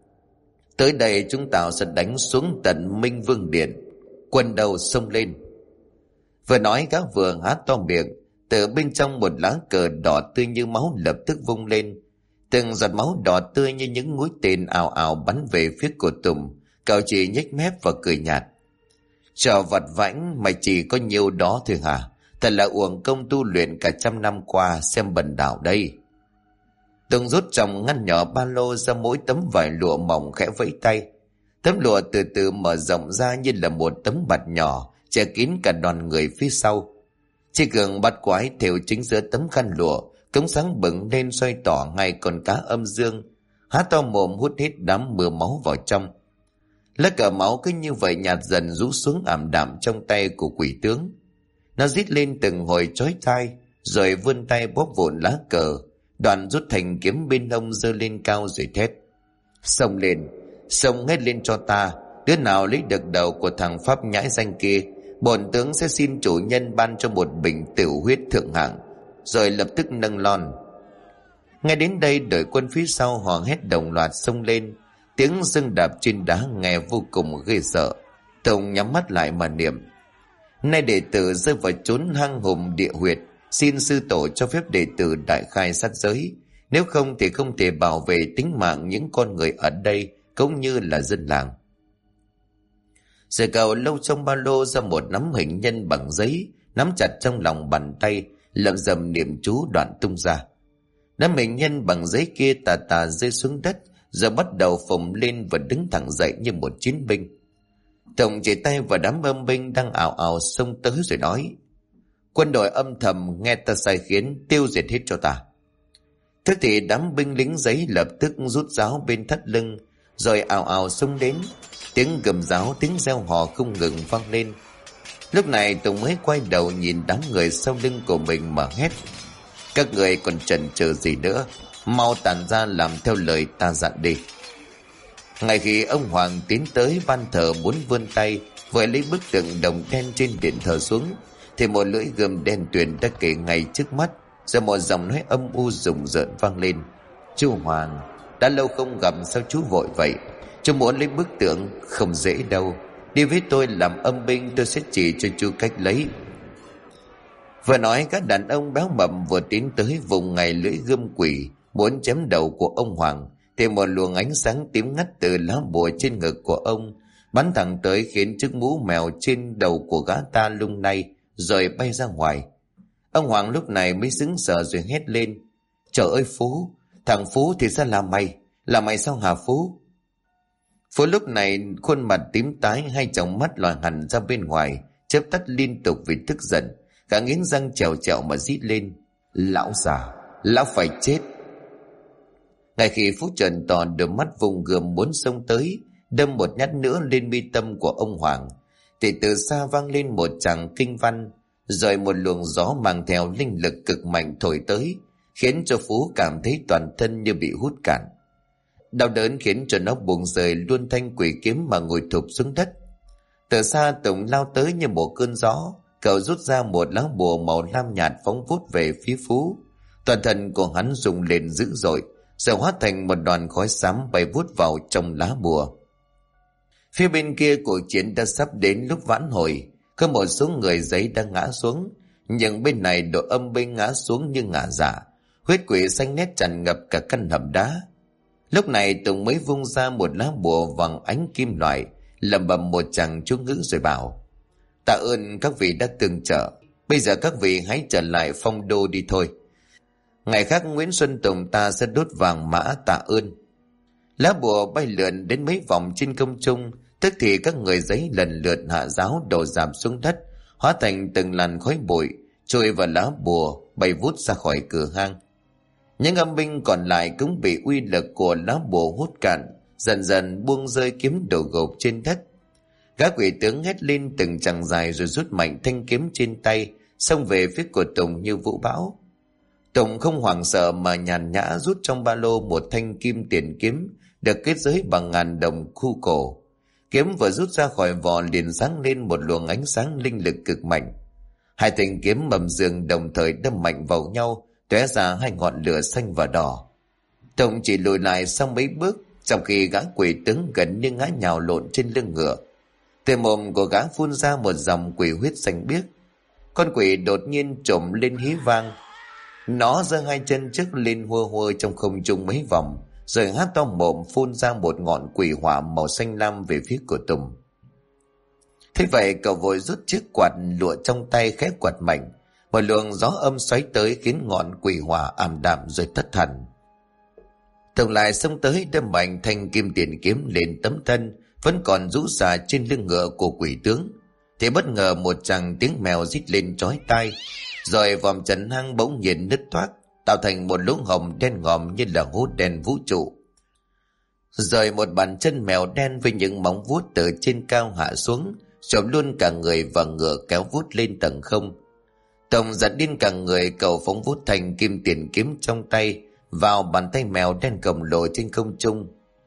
Tới đây chúng tao sẽ đánh xuống tận Minh Vương Điện. Quân đầu xông lên." Vừa nói gã vừa há to miệng, từ bên trong một lá cờ đỏ tươi như máu lập tức vung lên. Từng giọt máu đỏ tươi như những mũi tên ào ào bắn về phía của Tùng. Cậu chỉ nhếch mép và cười nhạt: "Trò vặt vãnh mày chỉ có nhiêu đó thôi hả? Thật là uổng công tu luyện cả 100 năm qua, xem bần đạo đây." Tùng rút trong ngăn nhỏ ba lô ra mỗi tấm vải lụa mỏng, khẽ vẫy tay. Tấm lụa từ từ mở rộng ra như là một tấm bạt nhỏ, che kín cả đoàn người phía sau. Chiếc gương bắt quái thêu chính giữa tấm khăn lụa, cống sáng bừng lên xoay tỏ ngay con cá âm dương, há to mồm hút hết đám mưa máu vào trong. Lá cờ máu cứ như vậy nhạt dần rũ xuống ảm đạm trong tay của quỷ tướng. Nó rít lên từng hồi chói tai, rồi vươn tay bóp vụn lá cờ, đoạn rút thành kiếm bên hông giơ lên cao rồi thét: "Xông lên, xông hết lên cho ta! Đứa nào lấy được đầu của thằng pháp nhãi danh kia, bổn tướng sẽ xin chủ nhân ban cho một bình tửu huyết thượng hạng." Rồi lập tức nâng lon. Ngay đến đây, đội quân phía sau hò hét đồng loạt xông lên. Tiếng giưng đạp trên đá nghe vô cùng ghê sợ. Tùng nhắm mắt lại mà niệm: "Nay đệ tử rơi vào chốn hang hùm địa huyệt, xin sư tổ cho phép đệ tử đại khai sát giới, nếu không thì không thể bảo vệ tính mạng những con người ở đây cũng như là dân làng." Rồi cậu lâu trong ba lô ra một nắm hình nhân bằng giấy, nắm chặt trong lòng bàn tay, lẩm bẩm niệm chú đoạn tung ra. Đám bệnh nhân bằng giấy kia tà tà rơi xuống đất, rồi bắt đầu phồng lên và đứng thẳng dậy như một chiến binh. Tổng chỉ tay vào đám âm binh đang ào ào xông tới rồi nói: "Quân đội âm thầm nghe ta sai khiến, tiêu diệt hết cho ta." Thế thì đám binh lính giấy lập tức rút giáo bên thắt lưng, rồi ào ào xông đến. Tiếng gầm giáo, tiếng reo hò không ngừng vang lên. Lúc này Tùng mới quay đầu nhìn đám người sau lưng của mình mà hét: "Các người còn chần chừ gì nữa, mau tản ra làm theo lời ta dặn đi." Ngay khi ông Hoàng tiến tới ban thờ muốn vươn tay vừa lấy bức tượng đồng đen trên điện thờ xuống, thì một lưỡi gươm đen tuyền đã kề ngay trước mắt, rồi một giọng nói âm u rùng rợn vang lên: "Chú Hoàng, đã lâu không gặp, sao chú vội vậy? Chú muốn lấy bức tượng không dễ đâu. Đi với tôi làm âm binh, tôi sẽ chỉ cho chú cách lấy." Vừa nói, các đàn ông béo mập vừa tiến tới vùng ngay lưỡi gươm quỷ muốn chém đầu của ông Hoàng, thì một luồng ánh sáng tím ngắt từ lá bùa trên ngực của ông bắn thẳng tới, khiến chiếc mũ mèo trên đầu của gã ta lung lay rồi bay ra ngoài. Ông Hoàng lúc này mới sững sờ rồi hét lên: "Trời ơi Phú, thằng Phú thì ra là mày sao hả Phú?" Phú lúc này khuôn mặt tím tái, hai tròng mắt lòi hẳn ra bên ngoài, chớp tắt liên tục vì tức giận. Gã nghiến răng trèo trèo mà rít lên: "Lão già, lão phải chết!" Ngay khi Phú trợn to đôi mắt vùng gươm muốn xông tới đâm một nhát nữa lên mi tâm của ông Hoàng, thì từ xa vang lên một tràng kinh văn, rồi một luồng gió mang theo linh lực cực mạnh thổi tới, khiến cho Phú cảm thấy toàn thân như bị hút cạn. Đau đớn khiến cho nó buông rời luôn thanh quỷ kiếm mà ngồi thụp xuống đất. Từ xa Tùng lao tới như một cơn gió, cậu rút ra một lá bùa màu lam nhạt phóng vút về phía Phú. Toàn thân của hắn rung lên dữ dội, rồi hóa thành một đoàn khói xám bay vút vào trong lá bùa. Phía bên kia cuộc chiến đã sắp đến lúc vãn hồi, có một số người giấy đang ngã xuống, nhưng bên này đội âm binh ngã xuống như ngả dạ, huyết quỷ xanh nét tràn ngập cả căn hầm đá. Lúc này Tùng mới vung ra một lá bùa vàng ánh kim loại, lẩm bẩm một tràng chú ngữ rồi bảo: "Tạ ơn các vị đã tương trợ, bây giờ các vị hãy trở lại phong đô đi thôi. Ngày khác Nguyễn Xuân Tùng ta sẽ đốt vàng mã tạ ơn." Lá bùa bay lượn đến mấy vòng trên không trung, tức thì các người giấy lần lượt hạ giáo đổ rạp xuống đất, hóa thành từng làn khói bụi trôi vào lá bùa, bay vút ra khỏi cửa hang. Những âm binh còn lại cũng bị uy lực của lá bùa hút cạn, dần dần buông rơi kiếm đổ gục trên đất. Gã quỷ tướng hét lên từng chằng dài rồi rút mạnh thanh kiếm trên tay, xông về phía của Tùng như vũ bão. Tùng không hoảng sợ mà nhàn nhã rút trong ba lô một thanh kim tiền kiếm được kết giới bằng 1000 đồng khu cổ. Kiếm vừa rút ra khỏi vỏ liền sáng lên một luồng ánh sáng linh lực cực mạnh. Hai thanh kiếm mầm giường đồng thời đâm mạnh vào nhau, tóe ra hai ngọn lửa xanh và đỏ. Tùng chỉ lùi lại sau mấy bước, trong khi gã quỷ tướng gần như ngã nhào lộn trên lưng ngựa. Từ mồm của gã phun ra một dòng quỷ huyết xanh biếc. Con quỷ đột nhiên trồm lên hí vang. Nó giơ hai chân trước lên hua hua trong không trung mấy vòng, rồi há to mồm phun ra một ngọn quỷ hỏa màu xanh lam về phía của Tùng. Thế vậy cậu vội rút chiếc quạt lụa trong tay khẽ quạt mạnh, một luồng gió âm xoáy tới khiến ngọn quỷ hỏa ảm đạm rồi tắt hẳn. Tùng lại xông tới đâm mạnh thanh kim tiền kiếm lên tấm thân vẫn còn rũ rà trên lưng ngựa của quỷ tướng, thì bất ngờ một tràng tiếng mèo rít lên chói tai, rồi vòm trần hang bỗng nhiên nứt toác, tạo thành một lỗ hổng đen ngòm như là hố đen vũ trụ. Rồi một bàn chân mèo đen với những móng vuốt từ trên cao hạ xuống, chộp luôn cả người và ngựa kéo vút lên tầng không. Tùng giật điên cả người, cậu phóng vút thành kim tiền kiếm trong tay vào bàn tay mèo đen khổng lồ trên không trung.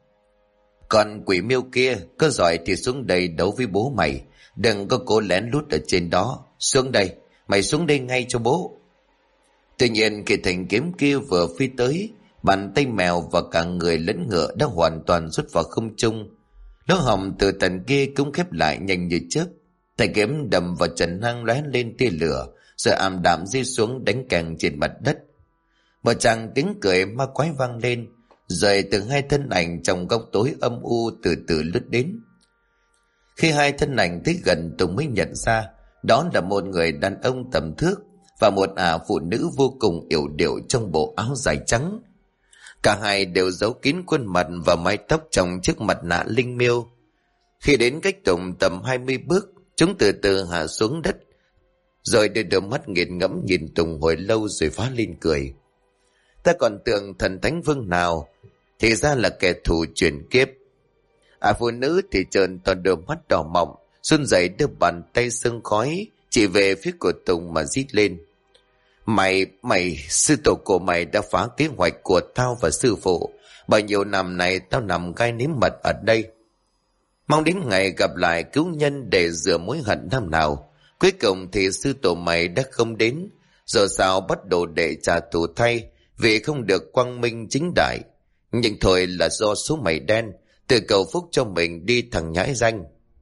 Còn quỷ miêu kia, có giỏi thì xuống đây đấu với bố mày, đừng có cố lén lút ở trên đó. Xuống đây, mày xuống đây ngay cho bố. Tuy nhiên khi thanh kiếm kia vừa phi tới, bàn tay mèo và cả người lẫn ngựa đã hoàn toàn rút vào không trung. Lỗ hổng từ tầng kia cũng khép lại nhanh như chớp. Thanh kiếm đâm vào trần hang lóe lên tia lửa, rồi ảm đạm rơi xuống đánh càng trên mặt đất. Một tràng tiếng cười ma quái vang lên, rồi từ hai thân ảnh trong góc tối âm u từ từ lướt đến. Khi hai thân ảnh tới gần, Tùng mới nhận ra Đó là một người đàn ông tầm thước và một phụ nữ vô cùng yểu điệu trong bộ áo dài trắng. Cả hai đều giấu kín khuôn mặt và mái tóc trong chiếc mặt nạ linh miêu. Khi đến cách Tùng tầm 20 bước, chúng từ từ hạ xuống đất, rồi đưa đôi mắt nghiền ngẫm nhìn Tùng hồi lâu rồi phá lên cười. Ta còn tưởng thần thánh vương nào, thì ra là kẻ thù chuyển kiếp. Phụ nữ thì trợn to đôi mắt đỏ mọng, run rẩy đưa bàn tay sương khói chỉ về phía của Tùng mà rít lên. Mày, sư tổ của mày đã phá kế hoạch của tao và sư phụ. Bao nhiêu năm nay tao nằm gai nếm mật ở đây, mong đến ngày gặp lại cứu nhân để rửa mối hận năm nào. Cuối cùng thì sư tổ mày đã không đến, giờ sao bắt đồ để trả thù thay vì không được quang minh chính đại. Nhưng thôi là do số mày đen, tự cầu phúc cho mình đi thằng nhãi danh.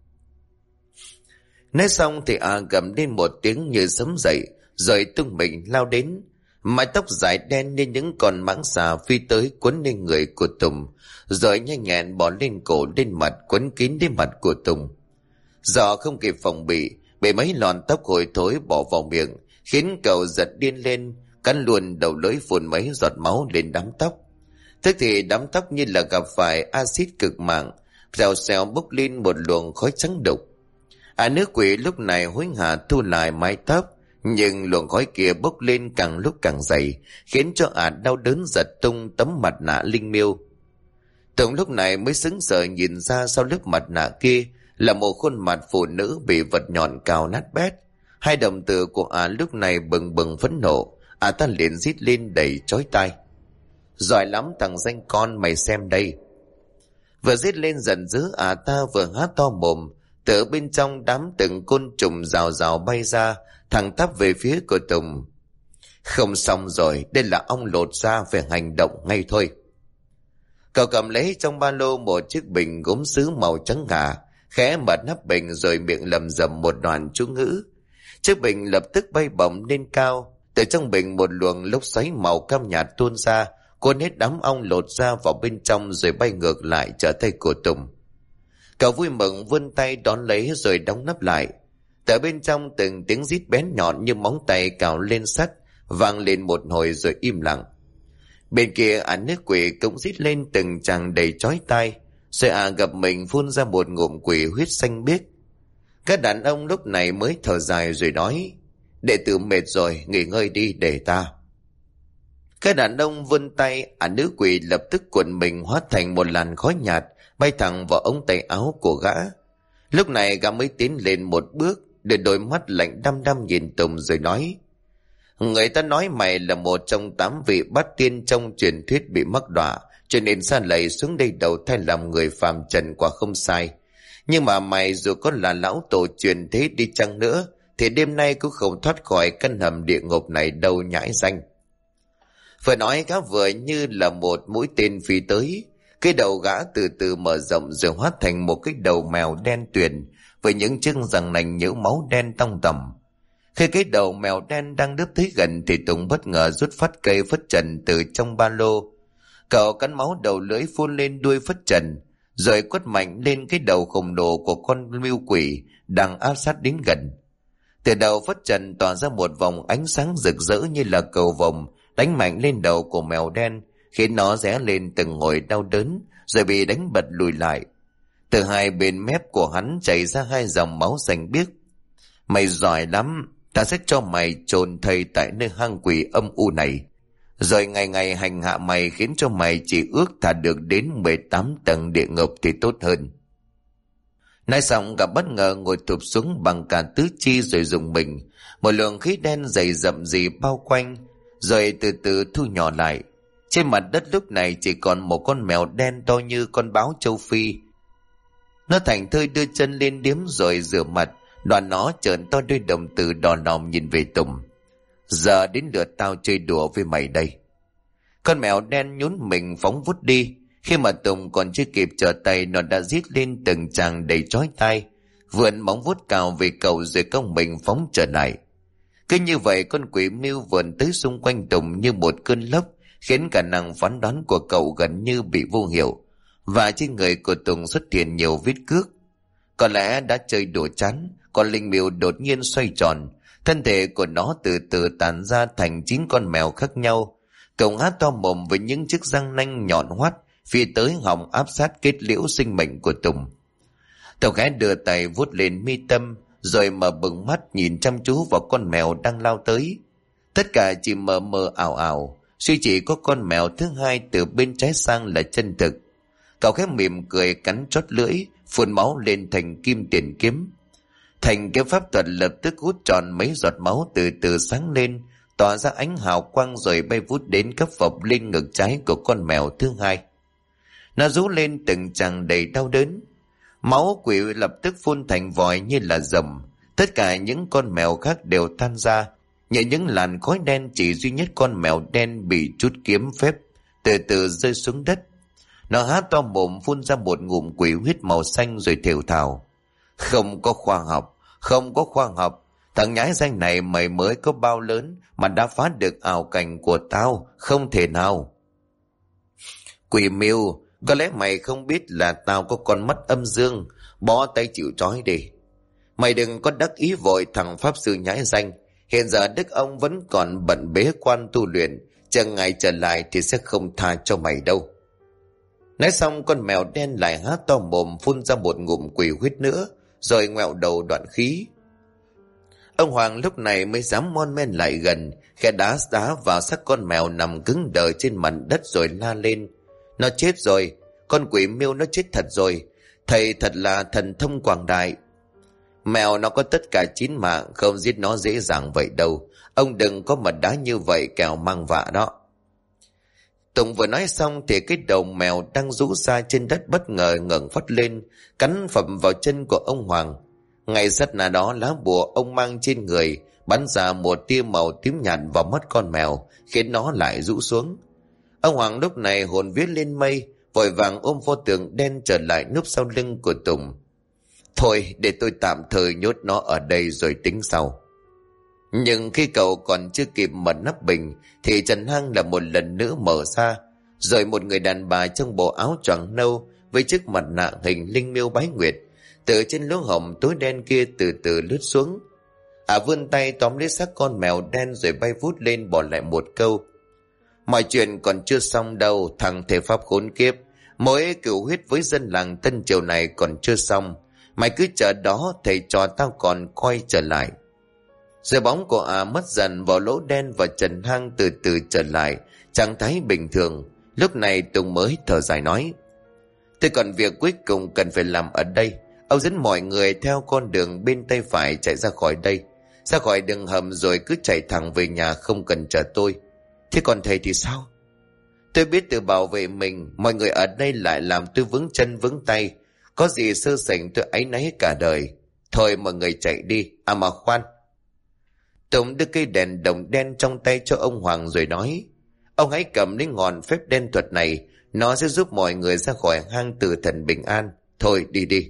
Nói xong thì gầm lên một tiếng như sấm dậy, rồi tung mình lao đến. Mái tóc dài đen như những con mãng xà phi tới quấn lên người của Tùng, rồi nhanh nhẹn bỏ lên cổ lên mặt, quấn kín đến mặt của Tùng. Do không kịp phòng bị mấy lọn tóc hôi thối bỏ vào miệng, khiến cậu giật điên lên, cắn luôn đầu lưỡi phun mấy giọt máu lên đám tóc. Tức thì đám tóc như là gặp phải axit cực mạng, rào xèo bốc lên một luồng khói trắng đục. Nữ quỷ lúc này hối hả thu lại mái tóc, nhưng luồng khói kia bốc lên càng lúc càng dày, khiến cho đau đớn giật tung tấm mặt nạ linh miêu. Tùng lúc này mới sững sờ nhìn ra sau lớp mặt nạ kia là một khuôn mặt phụ nữ bị vật nhọn cào nát bét. Hai đồng tử của lúc này bừng bừng phẫn nộ, ta liền rít lên đầy chói tai. Giỏi lắm thằng danh con, mày xem đây. Vừa rít lên giận dữ, ta vừa há to mồm, từ bên trong đám từng côn trùng rào rào bay ra, thẳng tắp về phía của Tùng. Không xong rồi, đây là ong lột da, phải hành động ngay thôi. Cậu cầm lấy trong ba lô một chiếc bình gốm sứ màu trắng ngà, khẽ mở nắp bình rồi miệng lầm rầm một đoạn chú ngữ. Chiếc bình lập tức bay bổng lên cao, từ trong bình một luồng lốc xoáy màu cam nhạt tuôn ra, cuốn hết đám ong lột da vào bên trong rồi bay ngược lại trở tay của Tùng. Cậu vui mừng vươn tay đón lấy rồi đóng nắp lại. Từ bên trong từng tiếng rít bén nhọn như móng tay cào lên sắt vang lên một hồi rồi im lặng. Bên kia nữ quỷ cũng rít lên từng tràng đầy chói tai, rồi gặp mình phun ra một ngụm quỷ huyết xanh biếc. Các đàn ông lúc này mới thở dài rồi nói: đệ tử mệt rồi, nghỉ ngơi đi để ta. Các đàn ông vươn tay, nữ quỷ lập tức cuộn mình hóa thành một làn khói nhạt bay thẳng vào ống tay áo của gã. Lúc này gã mới tiến lên một bước, để đôi mắt lạnh đăm đăm nhìn Tùng rồi nói: người ta nói mày là một trong 8 vị bát tiên trong truyền thuyết bị mắc đọa, cho nên sa lầy xuống đây đầu thai làm người phàm trần quả không sai. Nhưng mà mày dù có là lão tổ truyền thế đi chăng nữa, thì đêm nay cũng không thoát khỏi căn hầm địa ngục này đâu nhãi danh. Vừa nói gã vừa như là một mũi tên phi tới. Cái đầu gã từ từ mở rộng rồi hóa thành một cái đầu mèo đen tuyền, với những chiếc răng nanh nhễu máu đen tong tầm. Khi cái đầu mèo đen đang đớp tới gần thì Tùng bất ngờ rút phát cây phất trần từ trong ba lô. Cậu cắn máu đầu lưỡi phun lên đuôi phất trần, rồi quất mạnh lên cái đầu khổng lồ của con mưu quỷ đang áp sát đến gần. Từ đầu phất trần tỏa ra một vòng ánh sáng rực rỡ như là cầu vồng, đánh mạnh lên đầu của mèo đen, khiến nó rẽ lên từng hồi đau đớn, rồi bị đánh bật lùi lại. Từ hai bên mép của hắn chảy ra 2 dòng máu xanh biếc. Mày giỏi lắm, ta sẽ cho mày chôn thây tại nơi hang quỷ âm u này, rồi ngày ngày hành hạ mày, khiến cho mày chỉ ước thà được đến 18 tầng địa ngục thì tốt hơn. Nói xong gặp bất ngờ ngồi thụp xuống bằng cả tứ chi rồi dùng mình. Một lượng khí đen dày rậm rì bao quanh, rồi từ từ thu nhỏ lại. Trên mặt đất lúc này chỉ còn một con mèo đen to như con báo châu Phi. Nó thành thơi đưa chân lên điếm rồi rửa mặt, đoạn nó trợn to đôi đồng tử đỏ lòm nhìn về Tùng. Giờ đến lượt tao chơi đùa với mày đây. Con mèo đen nhún mình phóng vút đi. Khi mà Tùng còn chưa kịp trở tay, nó đã rít lên từng tràng đầy chói tai, vươn móng vuốt cào về cậu rồi cong mình phóng trở lại. Cứ như vậy con quỷ mưu vườn tới xung quanh Tùng như một cơn lốc, khiến khả năng phán đoán của cậu gần như bị vô hiệu, và trên người của Tùng xuất hiện nhiều vết cước. Có lẽ đã chơi đùa chán, con linh miêu đột nhiên xoay tròn, thân thể của nó từ từ tàn ra thành 9 con mèo khác nhau, cậu há to mồm với những chiếc răng nanh nhọn hoắt phi tới họng áp sát kết liễu sinh mệnh của Tùng. Tàu khẽ đưa tay vuốt lên mi tâm, rồi mở bừng mắt nhìn chăm chú vào con mèo đang lao tới. Tất cả chỉ mờ mờ ảo ảo, duy chỉ có con mèo thứ hai từ bên trái sang là chân thực. Cậu khẽ mỉm cười cắn chót lưỡi, phun máu lên thành kim tiền kiếm. Thành kiếm pháp thuật lập tức hút tròn mấy giọt máu từ từ sáng lên, tỏa ra ánh hào quang rồi bay vút đến cấp phập lên ngực trái của con mèo thứ hai. Nó rú lên từng tràng đầy đau đớn. Máu quỷ lập tức phun thành vòi như là rồng. Tất cả những con mèo khác đều tan ra, nhẹ những làn khói đen, chỉ duy nhất con mèo đen bị chút kiếm phép từ từ rơi xuống đất. Nó há to mồm phun ra một ngụm quỷ huyết màu xanh rồi thều thào: không có khoa học, không có khoa học. Thằng nhãi danh này mày mới có bao lớn mà đã phá được ảo cảnh của tao, không thể nào. Quỷ miêu, có lẽ mày không biết là tao có con mắt âm dương, bó tay chịu trói đi. Mày đừng có đắc ý vội thằng pháp sư nhãi danh, hiện giờ đức ông vẫn còn bận bế quan tu luyện, chờ ngày trở lại thì sẽ không tha cho mày đâu. Nói xong con mèo đen lại há to mồm phun ra một ngụm quỷ huyết nữa, rồi ngoẹo đầu đoạn khí. Ông Hoàng lúc này mới dám mon men lại gần, khẽ đá vào xác con mèo nằm cứng đờ trên mặt đất rồi la lên: nó chết rồi, con quỷ miêu nó chết thật rồi, thầy thật là thần thông quảng đại. Mèo nó có tất cả 9 mạng, không giết nó dễ dàng vậy đâu, ông đừng có mà đá như vậy kẻo mang vạ đó. Tùng vừa nói xong thì cái đầu mèo đang rũ ra trên đất bất ngờ ngẩng phát lên, cắn phập vào chân của ông Hoàng. Ngay sát na đó, lá bùa ông mang trên người bắn ra một tia màu tím nhạt vào mắt con mèo, khiến nó lại rũ xuống. Ông Hoàng lúc này hồn vía lên mây, vội vàng ôm pho tượng đen trở lại núp sau lưng của Tùng. Thôi để tôi tạm thời nhốt nó ở đây rồi tính sau. Nhưng khi cậu còn chưa kịp mở nắp bình thì trần hang là một lần nữa mở ra, rồi một người đàn bà trong bộ áo choàng nâu với chiếc mặt nạ hình linh miêu bái nguyệt từ trên lỗ hổng tối đen kia từ từ lướt xuống. Vươn tay tóm lấy xác con mèo đen rồi bay vút lên, bỏ lại một câu: mọi chuyện còn chưa xong đâu, thằng thể pháp khốn kiếp, mỗi cửu huyết với dân làng Tân Triều này còn chưa xong, mày cứ chờ đó, thầy trò tao còn quay trở lại. Rồi bóng của mất dần vào lỗ đen và trần hang từ từ trở lại trạng thái bình thường. Lúc này Tùng mới thở dài nói: tôi còn việc cuối cùng cần phải làm ở đây. Ông dẫn mọi người theo con đường bên tay phải chạy ra khỏi đây, ra khỏi đường hầm, rồi cứ chạy thẳng về nhà, không cần chờ tôi. Thế còn thầy thì sao? Tôi biết tự bảo vệ mình, mọi người ở đây lại làm tôi vướng chân vướng tay, có gì sơ sẩy tôi áy náy cả đời. Thôi mọi người chạy đi. Mà khoan. Tùng đưa cây đèn đồng đen trong tay cho ông Hoàng rồi nói: ông hãy cầm lấy ngọn phép đen thuật này, nó sẽ giúp mọi người ra khỏi hang tử thần bình an. Thôi đi đi.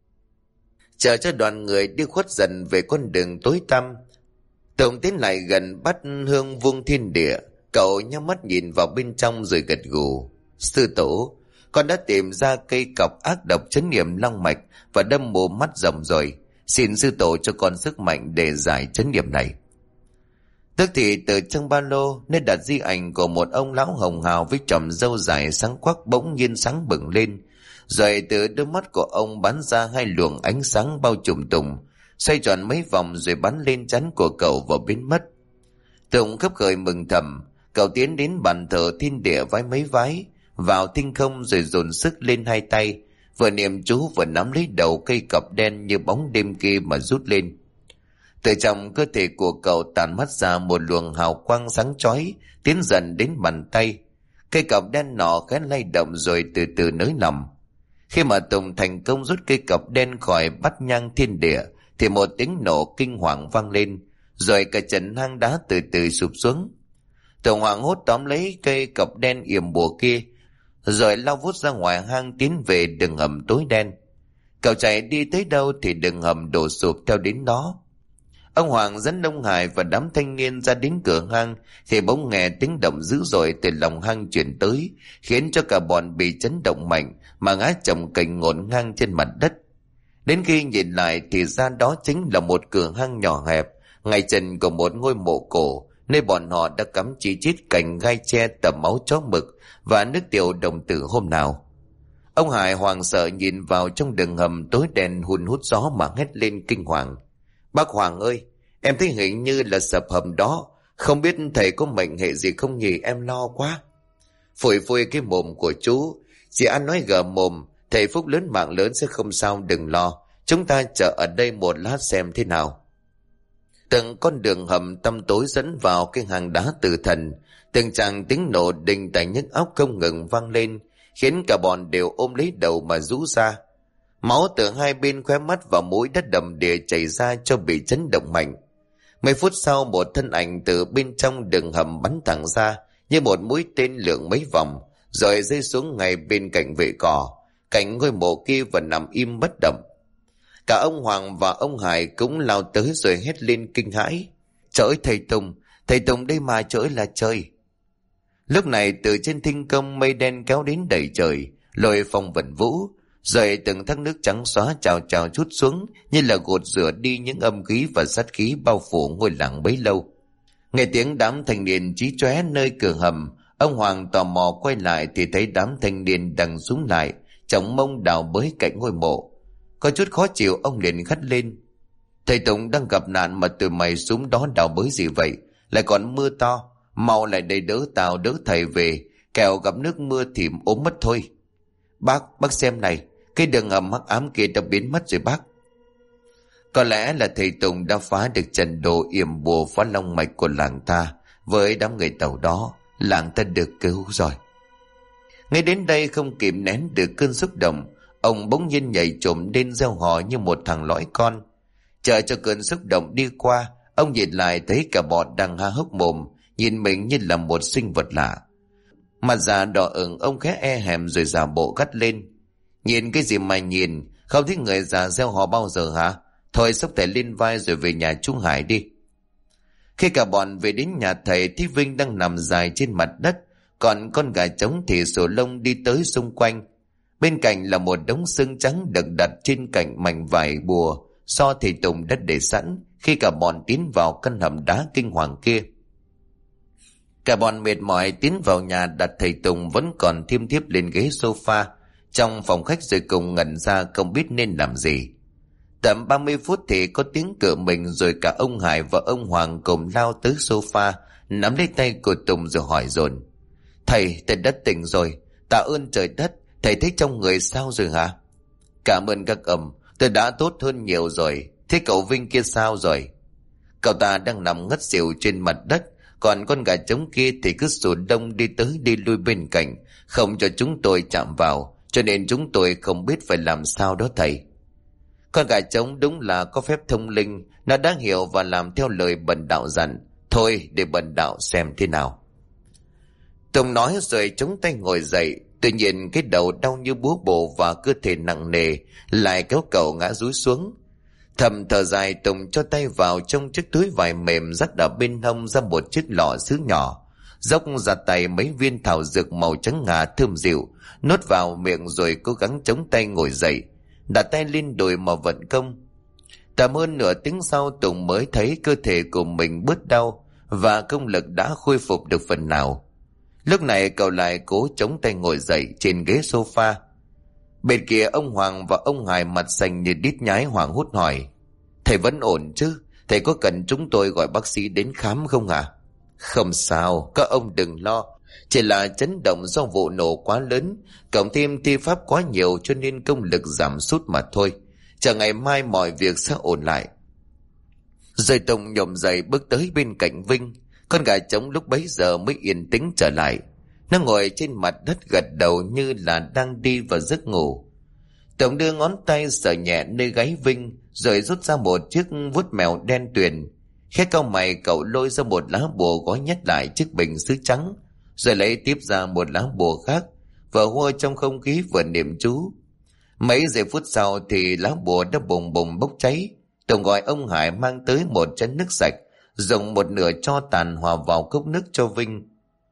Chờ cho đoàn người đi khuất dần về con đường tối tăm, Tùng tiến lại gần bát hương vuông thiên địa. Cậu nhắm mắt nhìn vào bên trong rồi gật gù: sư tổ, con đã tìm ra cây cọc ác độc trấn niệm long mạch và đâm mù mắt rồng rồi. Xin sư tổ cho con sức mạnh để giải trấn niệm này. Tức thì từ trong ba lô, nơi đặt di ảnh của một ông lão hồng hào với chòm râu dài sáng quắc bỗng nhiên sáng bừng lên, rồi từ đôi mắt của ông bắn ra 2 luồng ánh sáng bao trùm Tùng, xoay tròn mấy vòng rồi bắn lên trán của cậu và biến mất. Tùng khấp khởi mừng thầm. Cậu tiến đến bàn thờ thiên địa vái mấy vái vào thinh không, rồi dồn sức lên 2 tay, vừa niệm chú vừa nắm lấy đầu cây cọc đen như bóng đêm kia mà rút lên. Từ trong cơ thể của cậu tản mắt ra một luồng hào quang sáng chói, tiến dần đến bàn tay. Cây cọc đen nọ khẽ lay động rồi từ từ nới lỏng. Khi mà Tùng thành công rút cây cọc đen khỏi bát nhang thiên địa thì một tiếng nổ kinh hoàng vang lên, rồi cả trần hang đá từ từ sụp xuống. Tùng hoảng hốt tóm lấy cây cọc đen yểm bùa kia, rồi lao vút ra ngoài hang tiến về đường hầm tối đen. Cậu chạy đi tới đâu thì đường hầm đổ sụp theo đến đó. Ông Hoàng dẫn ông Hải và đám thanh niên ra đến cửa hang thì bỗng nghe tiếng động dữ dội từ lòng hang truyền tới, khiến cho cả bọn bị chấn động mạnh mà ngã chồng cành ngổn ngang trên mặt đất. Đến khi nhìn lại thì ra đó chính là một cửa hang nhỏ hẹp, ngay chân của một ngôi mộ cổ, nơi bọn họ đã cắm chi chít cành gai tre tẩm máu chó mực và nước tiểu đồng tử hôm nào. Ông Hải hoảng sợ nhìn vào trong đường hầm tối đen hun hút gió mà hét lên kinh hoàng. Bác Hoàng ơi, em thấy hình như là sập hầm đó, không biết thầy có mệnh hệ gì không nhỉ, em lo quá. Phủi phủi cái mồm của chú, chị An nói gờ mồm, thầy phúc lớn mạng lớn sẽ không sao, đừng lo, chúng ta chờ ở đây một lát xem thế nào. Từng con đường hầm tăm tối dẫn vào cái hang đá tử thần, từng tràng tiếng nổ đinh tai nhức óc không ngừng vang lên, khiến cả bọn đều ôm lấy đầu mà rũ ra. Máu từ hai bên khóe mắt và mũi đất đầm đìa chảy ra cho bị chấn động mạnh. 10 phút sau, một thân ảnh từ bên trong đường hầm bắn thẳng ra như một mũi tên lượn mấy vòng, rồi rơi xuống ngay bên cạnh vệ cỏ, cạnh ngôi mộ kia và nằm im bất động. Cả ông Hoàng và ông Hải cũng lao tới rồi hét lên kinh hãi. Trời ơi thầy Tùng đây mà, trời ơi là trời. Lúc này từ trên thinh công mây đen kéo đến đầy trời, lôi phong vần vũ, rồi từng thác nước trắng xóa trào trào chút xuống như là gột rửa đi những âm khí và sát khí bao phủ ngôi làng bấy lâu. Nghe tiếng đám thanh niên chí chóe nơi cửa hầm, ông Hoàng tò mò quay lại thì thấy đám thanh niên đang xuống lại, chồng mông đào bới cạnh ngôi mộ. Có chút khó chịu, ông liền gắt lên. Thầy Tùng đang gặp nạn mà tụi mày xuống đó đào bới gì vậy? Lại còn mưa to, mau lại đây đỡ tao đỡ thầy về, kẻo gặp nước mưa thì ốm mất thôi. Bác xem này, cái đường hầm hắc ám kia đã biến mất rồi bác. Có lẽ là thầy Tùng đã phá được trận đồ yểm bùa phá long mạch của làng ta. Với đám người Tàu đó, làng ta được cứu rồi. Ngay đến đây không kịp nén được cơn xúc động, ông bỗng nhiên nhảy trồm lên reo hò như một thằng lõi con. Chờ cho cơn xúc động đi qua, ông nhìn lại thấy cả bọn đang há hốc mồm, nhìn mình như là một sinh vật lạ. Mặt già đỏ ửng, ông khẽ e hèm rồi giả bộ gắt lên. Nhìn cái gì mà nhìn, không thấy người già reo hò bao giờ hả? Thôi xốc thầy lên vai rồi về nhà chú Hải đi. Khi cả bọn về đến nhà thầy thì Vinh đang nằm dài trên mặt đất, còn con gà trống thì sổ lông đi tới xung quanh. Bên cạnh là một đống xương trắng được đặt trên cạnh mảnh vải bùa do thầy Tùng đã để sẵn khi cả bọn tiến vào căn hầm đá kinh hoàng kia. Cả bọn mệt mỏi tiến vào nhà đặt thầy Tùng vẫn còn thiêm thiếp lên ghế sofa trong phòng khách rồi cùng ngẩn ra không biết nên làm gì. Tầm 30 phút thì có tiếng cửa mình rồi cả ông Hải và ông Hoàng cùng lao tới sofa, nắm lấy tay của Tùng rồi hỏi dồn. Thầy đã tỉnh rồi, tạ ơn trời đất, thầy thấy trong người sao rồi hả? Cảm ơn các ông, tôi đã tốt hơn nhiều rồi. Thế cậu Vinh kia sao rồi? Cậu ta đang nằm ngất xỉu trên mặt đất, còn con gà trống kia thì cứ sủa đông đi tới đi lui bên cạnh, không cho chúng tôi chạm vào, cho nên chúng tôi không biết phải làm sao đó thầy. Con gà trống đúng là có phép thông linh, nó đã hiểu và làm theo lời bần đạo dặn. Thôi để bần đạo xem thế nào. Tùng nói rồi chống tay ngồi dậy, tuy nhiên cái đầu đau như búa bổ và cơ thể nặng nề lại kéo cậu ngã rúi xuống. Thầm thở dài, Tùng cho tay vào trong chiếc túi vải mềm dắt ở bên hông ra một chiếc lọ sứ nhỏ, dốc ra tay mấy viên thảo dược màu trắng ngà thơm dịu, nuốt vào miệng rồi cố gắng chống tay ngồi dậy, đặt tay lên đùi mà vận công. Tầm hơn nửa tiếng sau, Tùng mới thấy cơ thể của mình bớt đau và công lực đã khôi phục được phần nào. Lúc này cậu lại cố chống tay ngồi dậy trên ghế sofa. Bên kia ông Hoàng và ông Hải mặt xanh như đít nhái hoảng hốt hỏi. Thầy vẫn ổn chứ? Thầy có cần chúng tôi gọi bác sĩ đến khám không ạ? Không sao, các ông đừng lo. Chỉ là chấn động do vụ nổ quá lớn, cộng thêm thi pháp quá nhiều cho nên công lực giảm sút mà thôi. Chờ ngày mai mọi việc sẽ ổn lại. Rồi Tùng nhổm dậy bước tới bên cạnh Vinh. Con gà trống lúc bấy giờ mới yên tĩnh trở lại. Nó ngồi trên mặt đất gật đầu như là đang đi vào giấc ngủ. Tùng đưa ngón tay sờ nhẹ nơi gáy Vinh rồi rút ra một chiếc vuốt mèo đen tuyền. Khẽ cau mày, cậu lôi ra một lá bùa gói nhét lại chiếc bình sứ trắng, rồi lấy tiếp ra một lá bùa khác, vừa hô trong không khí vừa niệm chú. Mấy giây phút sau thì lá bùa đã bùng bùng bốc cháy. Tùng gọi ông Hải mang tới một chén nước sạch, dùng một nửa tro tàn hòa vào cốc nước cho Vinh.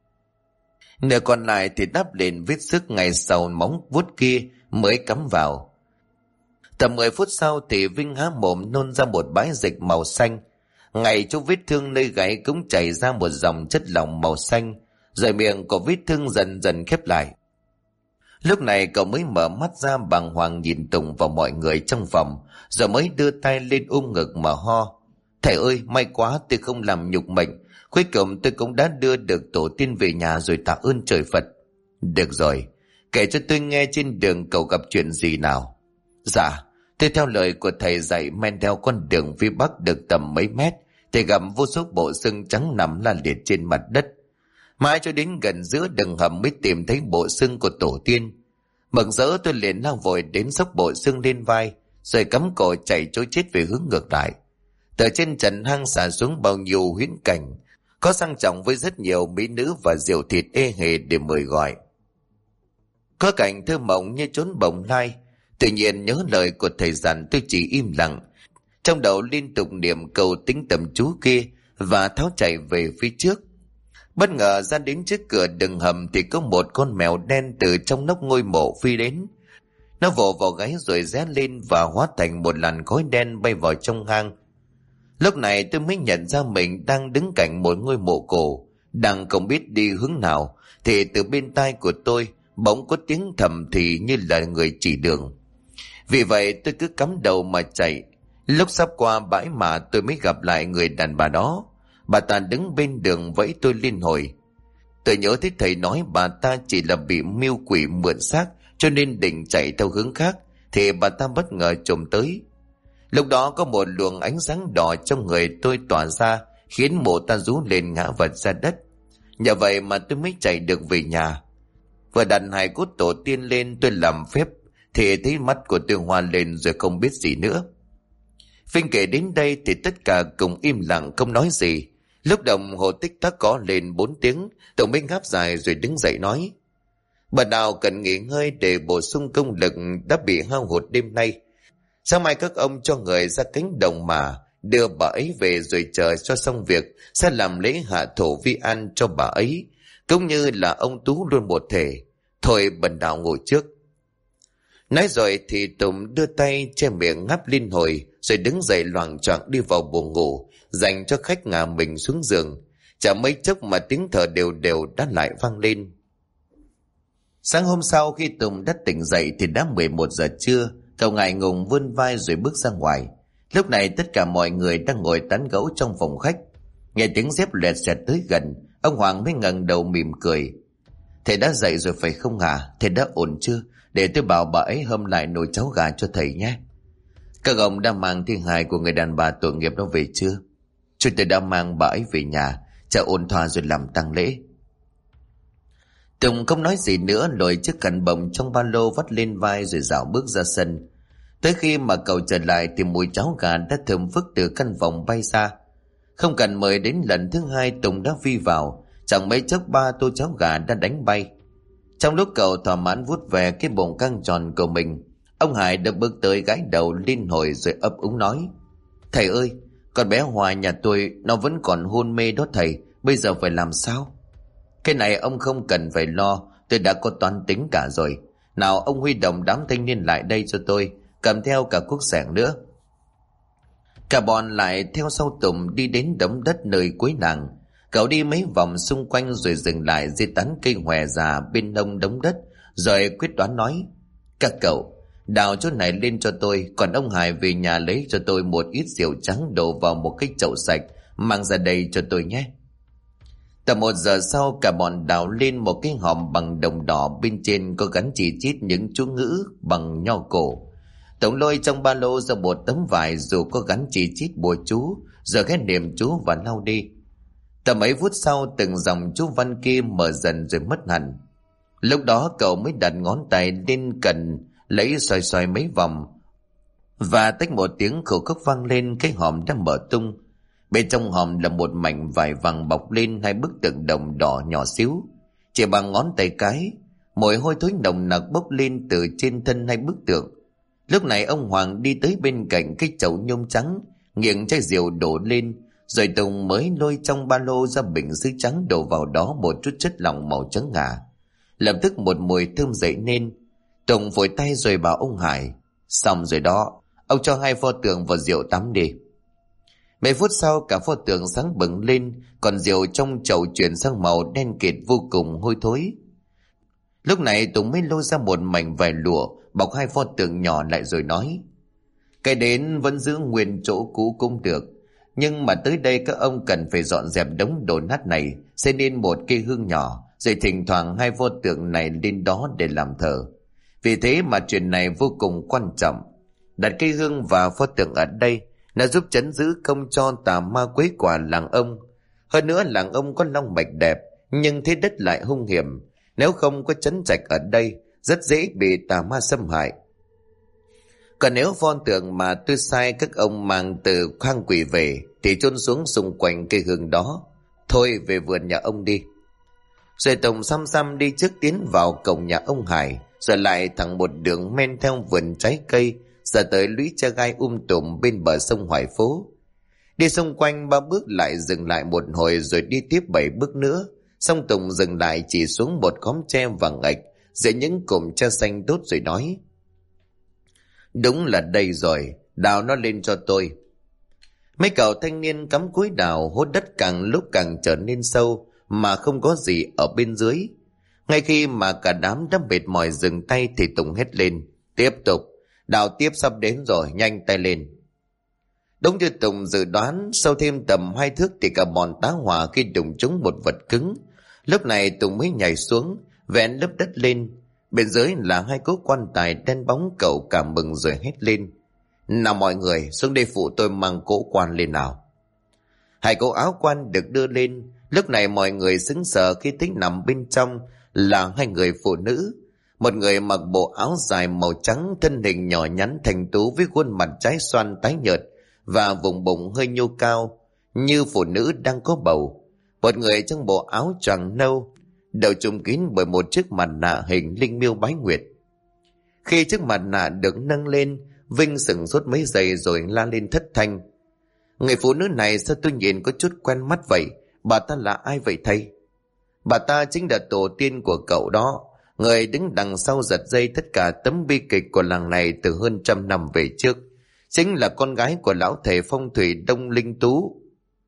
Nửa còn lại thì đắp lên vết xước ngày sau móng vuốt kia mới cắm vào. Tầm 10 phút sau thì Vinh há mồm nôn ra một bãi dịch màu xanh. Ngay chỗ vết thương nơi gáy cũng chảy ra một dòng chất lỏng màu xanh, rồi miệng của vết thương dần dần khép lại. Lúc này cậu mới mở mắt ra bàng hoàng nhìn Tùng vào mọi người trong phòng, rồi mới đưa tay lên ôm ngực mà ho. Thầy ơi, may quá tôi không làm nhục mệnh. Cuối cùng tôi cũng đã đưa được tổ tiên về nhà rồi, tạ ơn trời Phật. Được rồi, kể cho tôi nghe trên đường cậu gặp chuyện gì nào. Dạ, tôi theo lời của thầy dạy men theo con đường phía bắc được tầm mấy mét, thì gặp vô số bộ xương trắng nằm la liệt trên mặt đất. Mãi cho đến gần giữa đường hầm mới tìm thấy bộ xương của tổ tiên. Mừng rỡ tôi liền lao vội đến xốc bộ xương lên vai, rồi cắm cổ chạy trối chết về hướng ngược lại. Từ trên trần hang xả xuống bao nhiêu huyễn cảnh, có sang trọng với rất nhiều mỹ nữ và rượu thịt ê hề để mời gọi. Có cảnh thơ mộng như chốn bồng lai. Tự nhiên nhớ lời của thầy dặn, tôi chỉ im lặng, trong đầu liên tục niệm câu tính tầm chú kia và tháo chạy về phía trước. Bất ngờ ra đến trước cửa đường hầm thì có một con mèo đen từ trong nóc ngôi mộ phi đến. Nó vồ vào gáy rồi ré lên và hóa thành một làn khói đen bay vào trong hang. Lúc này tôi mới nhận ra mình đang đứng cạnh một ngôi mộ cổ, đang không biết đi hướng nào, thì từ bên tai của tôi bỗng có tiếng thầm thì như là người chỉ đường. Vì vậy tôi cứ cắm đầu mà chạy. Lúc sắp qua bãi mà tôi mới gặp lại người đàn bà đó. Bà ta đứng bên đường vẫy tôi liên hồi. Tôi nhớ thấy thầy nói bà ta chỉ là bị mưu quỷ mượn xác, cho nên định chạy theo hướng khác, thì bà ta bất ngờ trồm tới. Lúc đó có một luồng ánh sáng đỏ trong người tôi tỏa ra, khiến mộ ta rú lên ngã vật ra đất. Nhờ vậy mà tôi mới chạy được về nhà. Vừa đặt hài cốt tổ tiên lên tôi làm phép, thì thấy mắt của tôi hoa lên rồi không biết gì nữa. Vinh kể đến đây thì tất cả cùng im lặng không nói gì. Lúc đồng hồ tích tắc có lên 4 tiếng, Tùng mới ngáp dài rồi đứng dậy nói: Bà nào cần nghỉ ngơi để bổ sung công lực đã bị hao hụt đêm nay. Sáng mai các ông cho người ra cánh đồng mà đưa bà ấy về, rồi chờ cho xong việc sẽ làm lễ hạ thổ vi an cho bà ấy, cũng như là ông Tú luôn một thể. Thôi bần đạo ngồi trước. Nói rồi thì Tùng đưa tay che miệng ngáp liên hồi, rồi đứng dậy loạng choạng đi vào buồng ngủ dành cho khách ngả mình xuống giường. Chả mấy chốc mà tiếng thở đều đều đã lại vang lên. Sáng hôm sau khi Tùng đã tỉnh dậy thì đã 11 giờ trưa. Cậu ngại ngùng vươn vai rồi bước ra ngoài. Lúc này tất cả mọi người đang ngồi tán gẫu trong phòng khách. Nghe tiếng dép lẹt xẹt tới gần, ông Hoàng mới ngẩng đầu mỉm cười. Thầy đã dậy rồi phải không hả? Thầy đã ổn chưa? Để tôi bảo bà ấy hâm lại nồi cháo gà cho thầy nhé. Các ông đã mang thi hài của người đàn bà tội nghiệp đó về chưa? Chúng tôi đã mang bà ấy về nhà, chờ ôn thỏa rồi làm tang lễ. Tùng không nói gì nữa, lôi chiếc khăn bồng trong ba lô vắt lên vai rồi dạo bước ra sân. Tới khi mà cậu trở lại thì mùi cháo gà đã thơm phức từ căn phòng bay ra. Không cần mời đến lần thứ hai, Tùng đã phi vào. Chẳng mấy chốc 3 tô cháo gà đã đánh bay. Trong lúc cậu thỏa mãn vuốt về cái bụng căng tròn của mình, ông Hải đã bước tới gãi đầu liên hồi rồi ấp úng nói: Thầy ơi, con bé Hòa nhà tôi nó vẫn còn hôn mê đó thầy, bây giờ phải làm sao? Cái này ông không cần phải lo, tôi đã có toán tính cả rồi. Nào ông huy động đám thanh niên lại đây cho tôi, cầm theo cả cuốc xẻng nữa. Cả bọn lại theo sau Tùng đi đến đống đất nơi cuối làng. Cậu đi mấy vòng xung quanh rồi dừng lại dưới tán cây hòe già bên nông đống đất, rồi quyết đoán nói: Các cậu đào chỗ này lên cho tôi, còn ông Hải về nhà lấy cho tôi một ít rượu trắng đổ vào một cái chậu sạch, mang ra đây cho tôi nhé. Tầm 1 giờ sau, cả bọn đào lên một cái hòm bằng đồng đỏ, bên trên có gắn chỉ chít những chú ngữ bằng nho cổ. Tùng lôi trong ba lô ra một tấm vải dù có gắn chỉ chít bùa chú, rồi ghé niệm chú và lau đi. Tầm mấy phút sau, từng dòng chú văn kia mở dần rồi mất hẳn. Lúc đó cậu mới đặt ngón tay lên cần lấy xoay xoay mấy vòng, và tách một tiếng khẩu khốc vang lên. Cái hòm đã mở tung. Bên trong hòm là một mảnh vải vàng bọc lên 2 bức tượng đồng đỏ nhỏ xíu. Chỉ bằng ngón tay cái, mùi hôi thối nồng nặc bốc lên từ trên thân 2 bức tượng. Lúc này ông Hoàng đi tới bên cạnh cái chậu nhôm trắng, nghiêng chai rượu đổ lên, rồi Tùng mới lôi trong ba lô ra bình sứ trắng, đổ vào đó một chút chất lỏng màu trắng ngà. Lập tức một mùi thơm dậy nên. Tùng phủi tay rồi bảo ông Hải: Xong rồi đó, ông cho 2 pho tượng vào rượu tắm đi. Mấy phút sau cả pho tượng sáng bừng lên, còn rượu trong chậu chuyển sang màu đen kịt vô cùng hôi thối. Lúc này Tùng mới lôi ra một mảnh vải lụa bọc 2 pho tượng nhỏ lại rồi nói: cái đến vẫn giữ nguyên chỗ cũ cũng được, nhưng mà tới đây các ông cần phải dọn dẹp đống đổ nát này, xây nên một cây hương nhỏ, rồi thỉnh thoảng 2 pho tượng này lên đó để làm thờ. Vì thế mà chuyện này vô cùng quan trọng. Đặt cây hương và pho tượng ở đây là giúp trấn giữ không cho tà ma quấy quả làng ông. Hơn nữa làng ông có long mạch đẹp, nhưng thế đất lại hung hiểm. Nếu không có trấn trạch ở đây, rất dễ bị tà ma xâm hại. Còn nếu pho tượng mà tôi sai các ông mang từ khoang quỷ về thì chôn xuống xung quanh cây hương đó. Thôi về vườn nhà ông đi. Rồi Tùng xăm xăm đi trước tiến vào cổng nhà ông Hải, rồi lại thẳng một đường men theo vườn trái cây, giờ tới lũy tre gai tùm bên bờ sông Hoài Phố. Đi xung quanh 3 bước lại dừng lại một hồi, rồi đi tiếp 7 bước nữa. Xong Tùng dừng lại chỉ xuống một khóm tre vàng ạch giữa những cụm tre xanh tốt rồi nói: đúng là đây rồi, đào nó lên cho tôi. Mấy cậu thanh niên cắm cúi đào, hốt đất càng lúc càng trở nên sâu mà không có gì ở bên dưới. Ngay khi mà cả đám đã mệt mỏi dừng tay thì Tùng hét lên: tiếp tục, đào tiếp, sắp đến rồi, nhanh tay lên. Đúng như Tùng dự đoán, sau thêm tầm 2 thước thì cả bọn tá hỏa khi đụng trúng một vật cứng. Lúc này Tùng mới nhảy xuống, vén lớp đất lên. Bên dưới là 2 cỗ quan tài đen bóng. Cậu cảm mừng rồi hét lên: nào mọi người, xuống đây phụ tôi mang cỗ quan lên nào. 2 cỗ áo quan được đưa lên. Lúc này mọi người sững sờ khi thấy nằm bên trong là 2 người phụ nữ. Một người mặc bộ áo dài màu trắng, thân hình nhỏ nhắn thanh tú với khuôn mặt trái xoan tái nhợt và vùng bụng hơi nhô cao như phụ nữ đang có bầu. Một người trong bộ áo choàng nâu, đầu trùm kín bởi một chiếc mặt nạ hình linh miêu bái nguyệt. Khi chiếc mặt nạ được nâng lên, Vinh sửng sốt mấy giây rồi la lên thất thanh: người phụ nữ này sao tôi nhìn có chút quen mắt vậy? Bà ta là ai vậy thầy? Bà ta chính là tổ tiên của cậu đó, người đứng đằng sau giật dây tất cả tấm bi kịch của làng này từ hơn 100 năm về trước. Chính là con gái của lão thầy phong thủy Đông Linh Tú,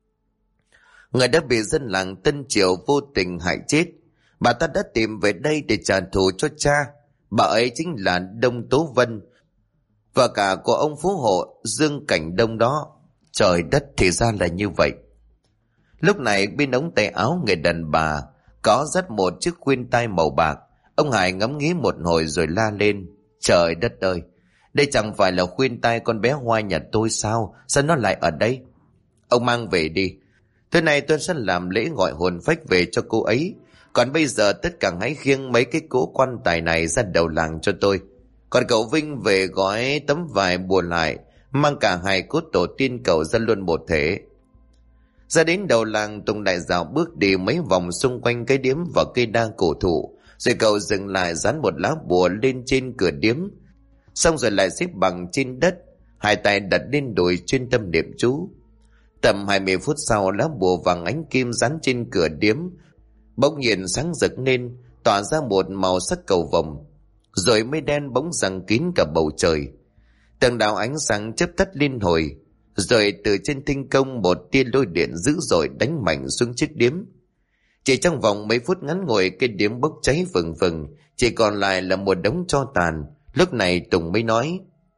người đã bị dân làng Tân Triều vô tình hại chết. Bà ta đã tìm về đây để trả thù cho cha. Bà ấy chính là Đông Tố Vân và cả của ông phú hộ Dương Cảnh Đông đó. Trời đất, thì ra là như vậy. Lúc này bên ống tay áo người đàn bà có dắt một chiếc khuyên tai màu bạc. Ông Hải ngẫm nghĩ một hồi rồi la lên: trời đất ơi, đây chẳng phải là khuyên tai con bé Hoa nhà tôi sao? Sao nó lại ở đây? Ông mang về đi, tối nay tôi sẽ làm lễ gọi hồn phách về cho cô ấy. Còn bây giờ tất cả hãy khiêng mấy cái cỗ quan tài này ra đầu làng cho tôi. Còn cậu Vinh về gói tấm vải bùa lại, mang cả 2 cốt tổ tiên cậu ra luôn một thể. Ra đến đầu làng, Tùng đại dạo bước đi mấy vòng xung quanh cái điếm và cây đa cổ thụ, rồi cậu dừng lại dán một lá bùa lên trên cửa điếm, xong rồi lại xếp bằng trên đất, 2 tay đặt lên đùi chuyên tâm niệm chú. Tầm 20 phút sau, lá bùa vàng ánh kim dán trên cửa điếm bỗng nhiên sáng rực lên, tỏa ra một màu sắc cầu vồng, rồi mây đen bỗng giăng kín cả bầu trời. Từng đạo ánh sáng chớp tắt liên hồi, rồi từ trên thinh không một tia lôi điện dữ dội đánh mạnh xuống chiếc điếm. Chỉ trong vòng mấy phút ngắn ngủi, cái điếm bốc cháy vừng vừng, chỉ còn lại là một đống tro tàn. Lúc này Tùng mới nói: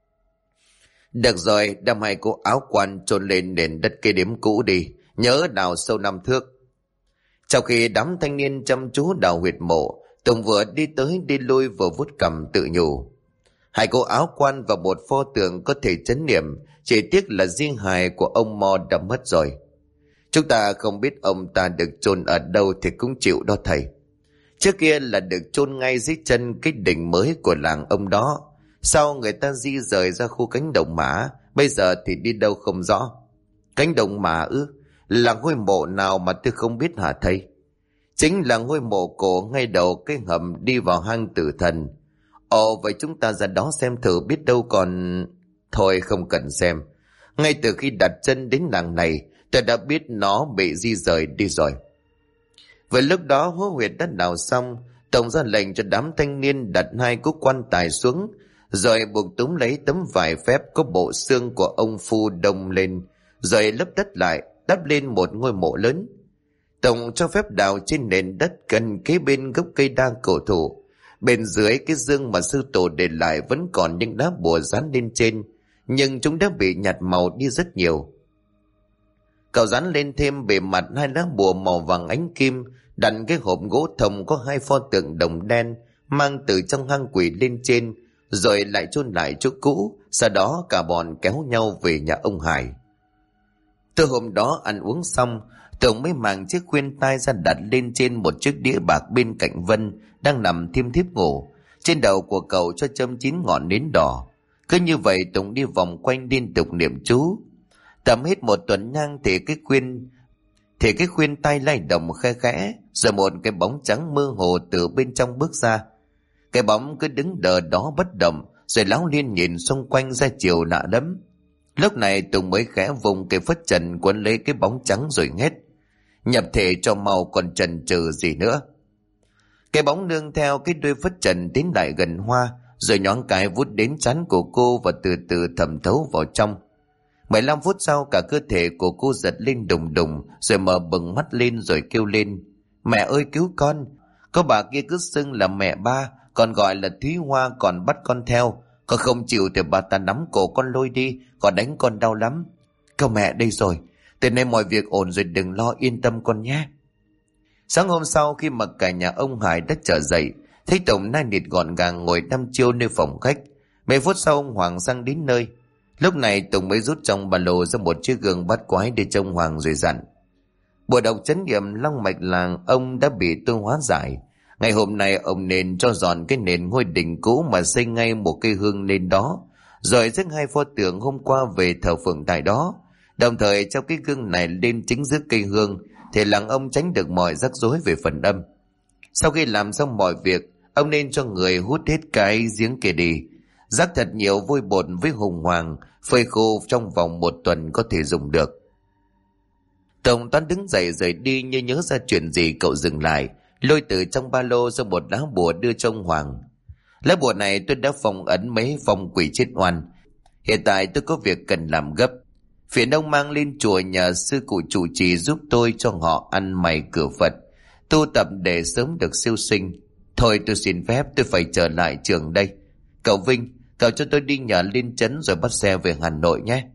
được rồi, đem 2 cô áo quan chôn lên nền đất cây điếm cũ đi, nhớ đào sâu 5 thước. Trong khi đám thanh niên chăm chú đào huyệt mộ, Tùng vừa đi tới đi lui vừa vuốt cằm tự nhủ: 2 cô áo quan và một pho tượng có thể trấn niệm, chỉ tiếc là riêng hài của ông Mo đã mất rồi. Chúng ta không biết ông ta được chôn ở đâu thì cũng chịu đó thầy. Trước kia là được chôn ngay dưới chân cái đỉnh mới của làng ông đó. Sau người ta di rời ra khu cánh đồng mã, bây giờ thì đi đâu không rõ. Cánh đồng mã ư? Là ngôi mộ nào mà tôi không biết hả thầy? Chính là ngôi mộ cổ ngay đầu cái hầm đi vào hang tử thần. Ồ, vậy chúng ta ra đó xem thử, biết đâu còn... Thôi không cần xem. Ngay từ khi đặt chân đến làng này, tôi đã biết nó bị di rời đi rồi. Vậy lúc đó hố huyệt đã đào xong, Tổng ra lệnh cho đám thanh niên đặt 2 cỗ quan tài xuống, rồi buộc túm lấy tấm vải phép có bộ xương của ông Phu đông lên, rồi lấp đất lại, đắp lên một ngôi mộ lớn. Tùng cho phép đào trên nền đất gần kế bên gốc cây đa cổ thụ. Bên dưới cái dương mà sư tổ để lại vẫn còn những lá bùa dán lên trên, nhưng chúng đã bị nhạt màu đi rất nhiều. Cậu dán lên thêm bề mặt 2 lá bùa màu vàng ánh kim, đặt cái hộp gỗ thông có 2 pho tượng đồng đen mang từ trong hang quỷ lên trên, rồi lại chôn lại chỗ cũ. Sau đó cả bọn kéo nhau về nhà ông Hải. Từ hôm đó ăn uống xong, Tùng mới mang chiếc khuyên tai ra đặt lên trên một chiếc đĩa bạc bên cạnh Vân đang nằm thiêm thiếp ngủ. Trên đầu của cậu cho châm 9 ngọn nến đỏ. Cứ như vậy Tùng đi vòng quanh liên tục niệm chú. Tầm hết một tuần nhang thì cái khuyên tai lay động khe khẽ, rồi một cái bóng trắng mơ hồ từ bên trong bước ra. Cái bóng cứ đứng đờ đó bất động, rồi láo liên nhìn xung quanh ra chiều lạ lắm. Lúc này Tùng mới khẽ vùng cái phất trần quấn lấy cái bóng trắng rồi hét: nhập thể cho mau, còn chần chừ gì nữa. Cái bóng nương theo cái đuôi phất trần tiến lại gần Hoa, rồi nhoáng cái vút đến trán của cô và từ từ thẩm thấu vào trong. 15 phút sau cả cơ thể của cô giật lên đùng đùng, rồi mở bừng mắt lên rồi kêu lên: mẹ ơi cứu con! Có bà kia cứ xưng là mẹ ba, còn gọi là Thúy Hoa, còn bắt con theo. Con không chịu thì bà ta nắm cổ con lôi đi, còn đánh con đau lắm. Câu mẹ đây rồi, từ nay mọi việc ổn rồi, đừng lo, yên tâm con nhé. Sáng hôm sau khi mà cả nhà ông Hải đã trở dậy, thấy Tùng nai nịt gọn gàng ngồi đăm chiêu nơi phòng khách. Mấy phút sau ông Hoàng sang đến nơi. Lúc này Tùng mới rút trong ba lô ra một chiếc gương bát quái để trông Hoàng rồi dặn: bộ độc chấn nghiệm long mạch làng ông đã bị tôi hóa giải. Ngày hôm nay ông nên cho dọn cái nền ngôi đình cũ mà xây ngay một cây hương lên đó, rồi rước 2 pho tượng hôm qua về thờ phượng tại đó, đồng thời treo cái gương này lên chính giữa cây hương, thì làng ông tránh được mọi rắc rối về phần âm. Sau khi làm xong mọi việc, ông nên cho người hút hết cái giếng kia đi, rắc thật nhiều vôi bột với hùng hoàng, phơi khô trong vòng 1 tuần có thể dùng được. Tùng toán đứng dậy rời đi, như nhớ ra chuyện gì cậu dừng lại, lôi từ trong ba lô ra một lá bùa đưa cho ông Hoàng. Lá bùa này tôi đã phong ấn mấy phong quỷ chết oan. Hiện tại tôi có việc cần làm gấp, phiền ông mang lên chùa nhờ sư cụ trụ trì giúp tôi cho họ ăn mày cửa Phật, tu tập để sớm được siêu sinh. Thôi tôi xin phép, tôi phải trở lại trường đây. Cậu Vinh, cậu cho tôi đi nhờ lên trấn rồi bắt xe về Hà Nội nhé.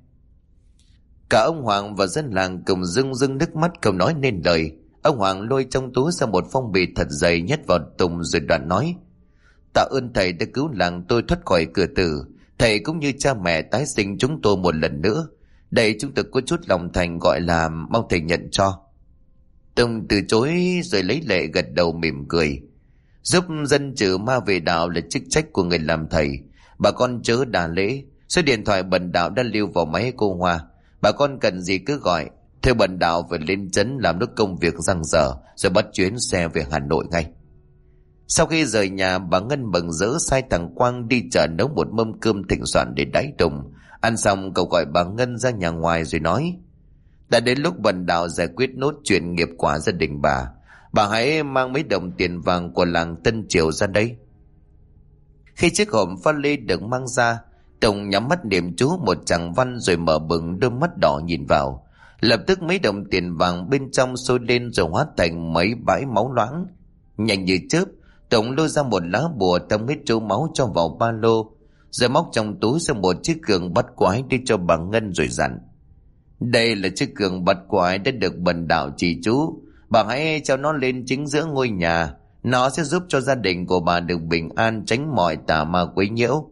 Cả ông Hoàng và dân làng cùng rưng rưng nước mắt không nói nên lời. Ông Hoàng lôi trong túi ra một phong bì thật dày nhét vào Tùng rồi đoạn nói: tạ ơn thầy đã cứu làng tôi thoát khỏi cửa tử. Thầy cũng như cha mẹ tái sinh chúng tôi một lần nữa. Đây chúng tôi có chút lòng thành, gọi là mong thầy nhận cho. Tùng từ chối rồi lấy lệ gật đầu mỉm cười. Giúp dân trừ ma về đạo là chức trách của người làm thầy. Bà con chớ đà lễ. Số điện thoại Bần Đạo đã lưu vào máy cô Hoa. Bà con cần gì cứ gọi. Theo Bần Đạo phải lên trấn làm nốt công việc giăng dở, rồi bắt chuyến xe về Hà Nội ngay. Sau khi rời nhà, bà Ngân mừng rỡ sai thằng Quang đi chợ nấu một mâm cơm thịnh soạn để đãi Tùng. Ăn xong cậu gọi bà Ngân ra nhà ngoài rồi nói: đã đến lúc Bần Đạo giải quyết nốt chuyện nghiệp quả gia đình bà hãy mang mấy đồng tiền vàng của làng Tân Triều ra đây. Khi chiếc hộp pha lê được mang ra, Tùng nhắm mắt niệm chú một tràng văn rồi mở bừng đôi mắt đỏ nhìn vào. Lập tức mấy đồng tiền vàng bên trong sôi lên rồi hóa thành mấy bãi máu loãng. Nhanh như chớp, Tùng lôi ra một lá bùa tông hết trâu máu cho vào ba lô, rồi móc trong túi ra một chiếc gương bắt quái đi cho bà Ngân rồi dặn: đây là chiếc gương bắt quái đã được Bần Đạo chỉ chú. Bà hãy treo nó lên chính giữa ngôi nhà. Nó sẽ giúp cho gia đình của bà được bình an, tránh mọi tà ma quấy nhiễu.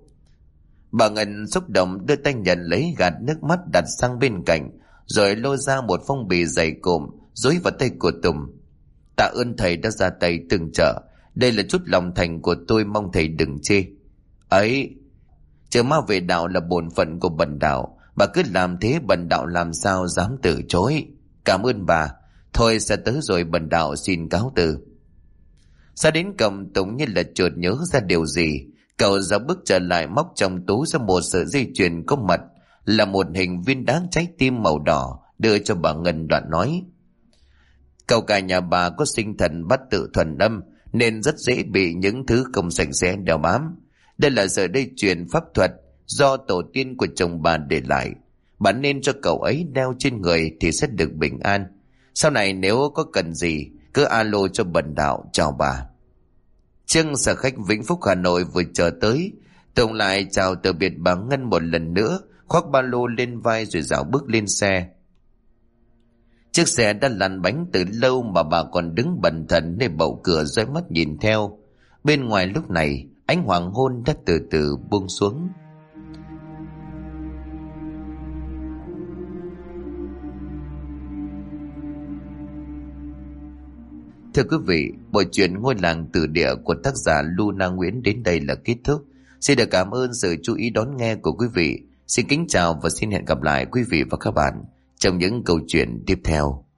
Bà Ngân xúc động đưa tay nhận lấy, gạt nước mắt đặt sang bên cạnh, rồi lôi ra một phong bì dày cộm dối vào tay của Tùng. tạ ơn thầy đã ra tay tương trợ. Đây là chút lòng thành của tôi, mong thầy đừng chê. Ấy, trừ ma về đạo là bổn phận của Bần Đạo. Bà cứ làm thế, Bần Đạo làm sao dám từ chối. Cảm ơn bà. Thôi sẽ tới rồi, Bần Đạo xin cáo từ. Ra đến cổng, Tùng như là chợt nhớ ra điều gì. Cậu ra bước trở lại, móc trong túi ra một sợi dây chuyền có mật, là một hình viên đá trái tim màu đỏ, đưa cho bà Ngân đoạn nói: cậu cả nhà bà có sinh thần bát tự thuần âm, nên rất dễ bị những thứ không sạch sẽ đeo bám. Đây là sợi dây chuyền pháp thuật do tổ tiên của chồng bà để lại. Bà nên cho cậu ấy đeo trên người thì sẽ được bình an. Sau này nếu có cần gì cứ alo cho bần đạo. Chào bà. Trương sở khách Vĩnh Phúc Hà Nội vừa chờ tới. Tùng lại chào từ biệt bà Ngân một lần nữa, khoác ba lô lên vai rồi dạo bước lên xe. Chiếc xe đã lăn bánh từ lâu mà bà còn đứng bần thần nơi bậu cửa dõi mắt nhìn theo. Bên ngoài lúc này ánh hoàng hôn đã từ từ buông xuống. Thưa quý vị, bộ truyện Ngôi làng tử địa của tác giả Luna Nguyễn đến đây là kết thúc. Xin được cảm ơn sự chú ý đón nghe của quý vị. Xin kính chào và xin hẹn gặp lại quý vị và các bạn trong những câu chuyện tiếp theo.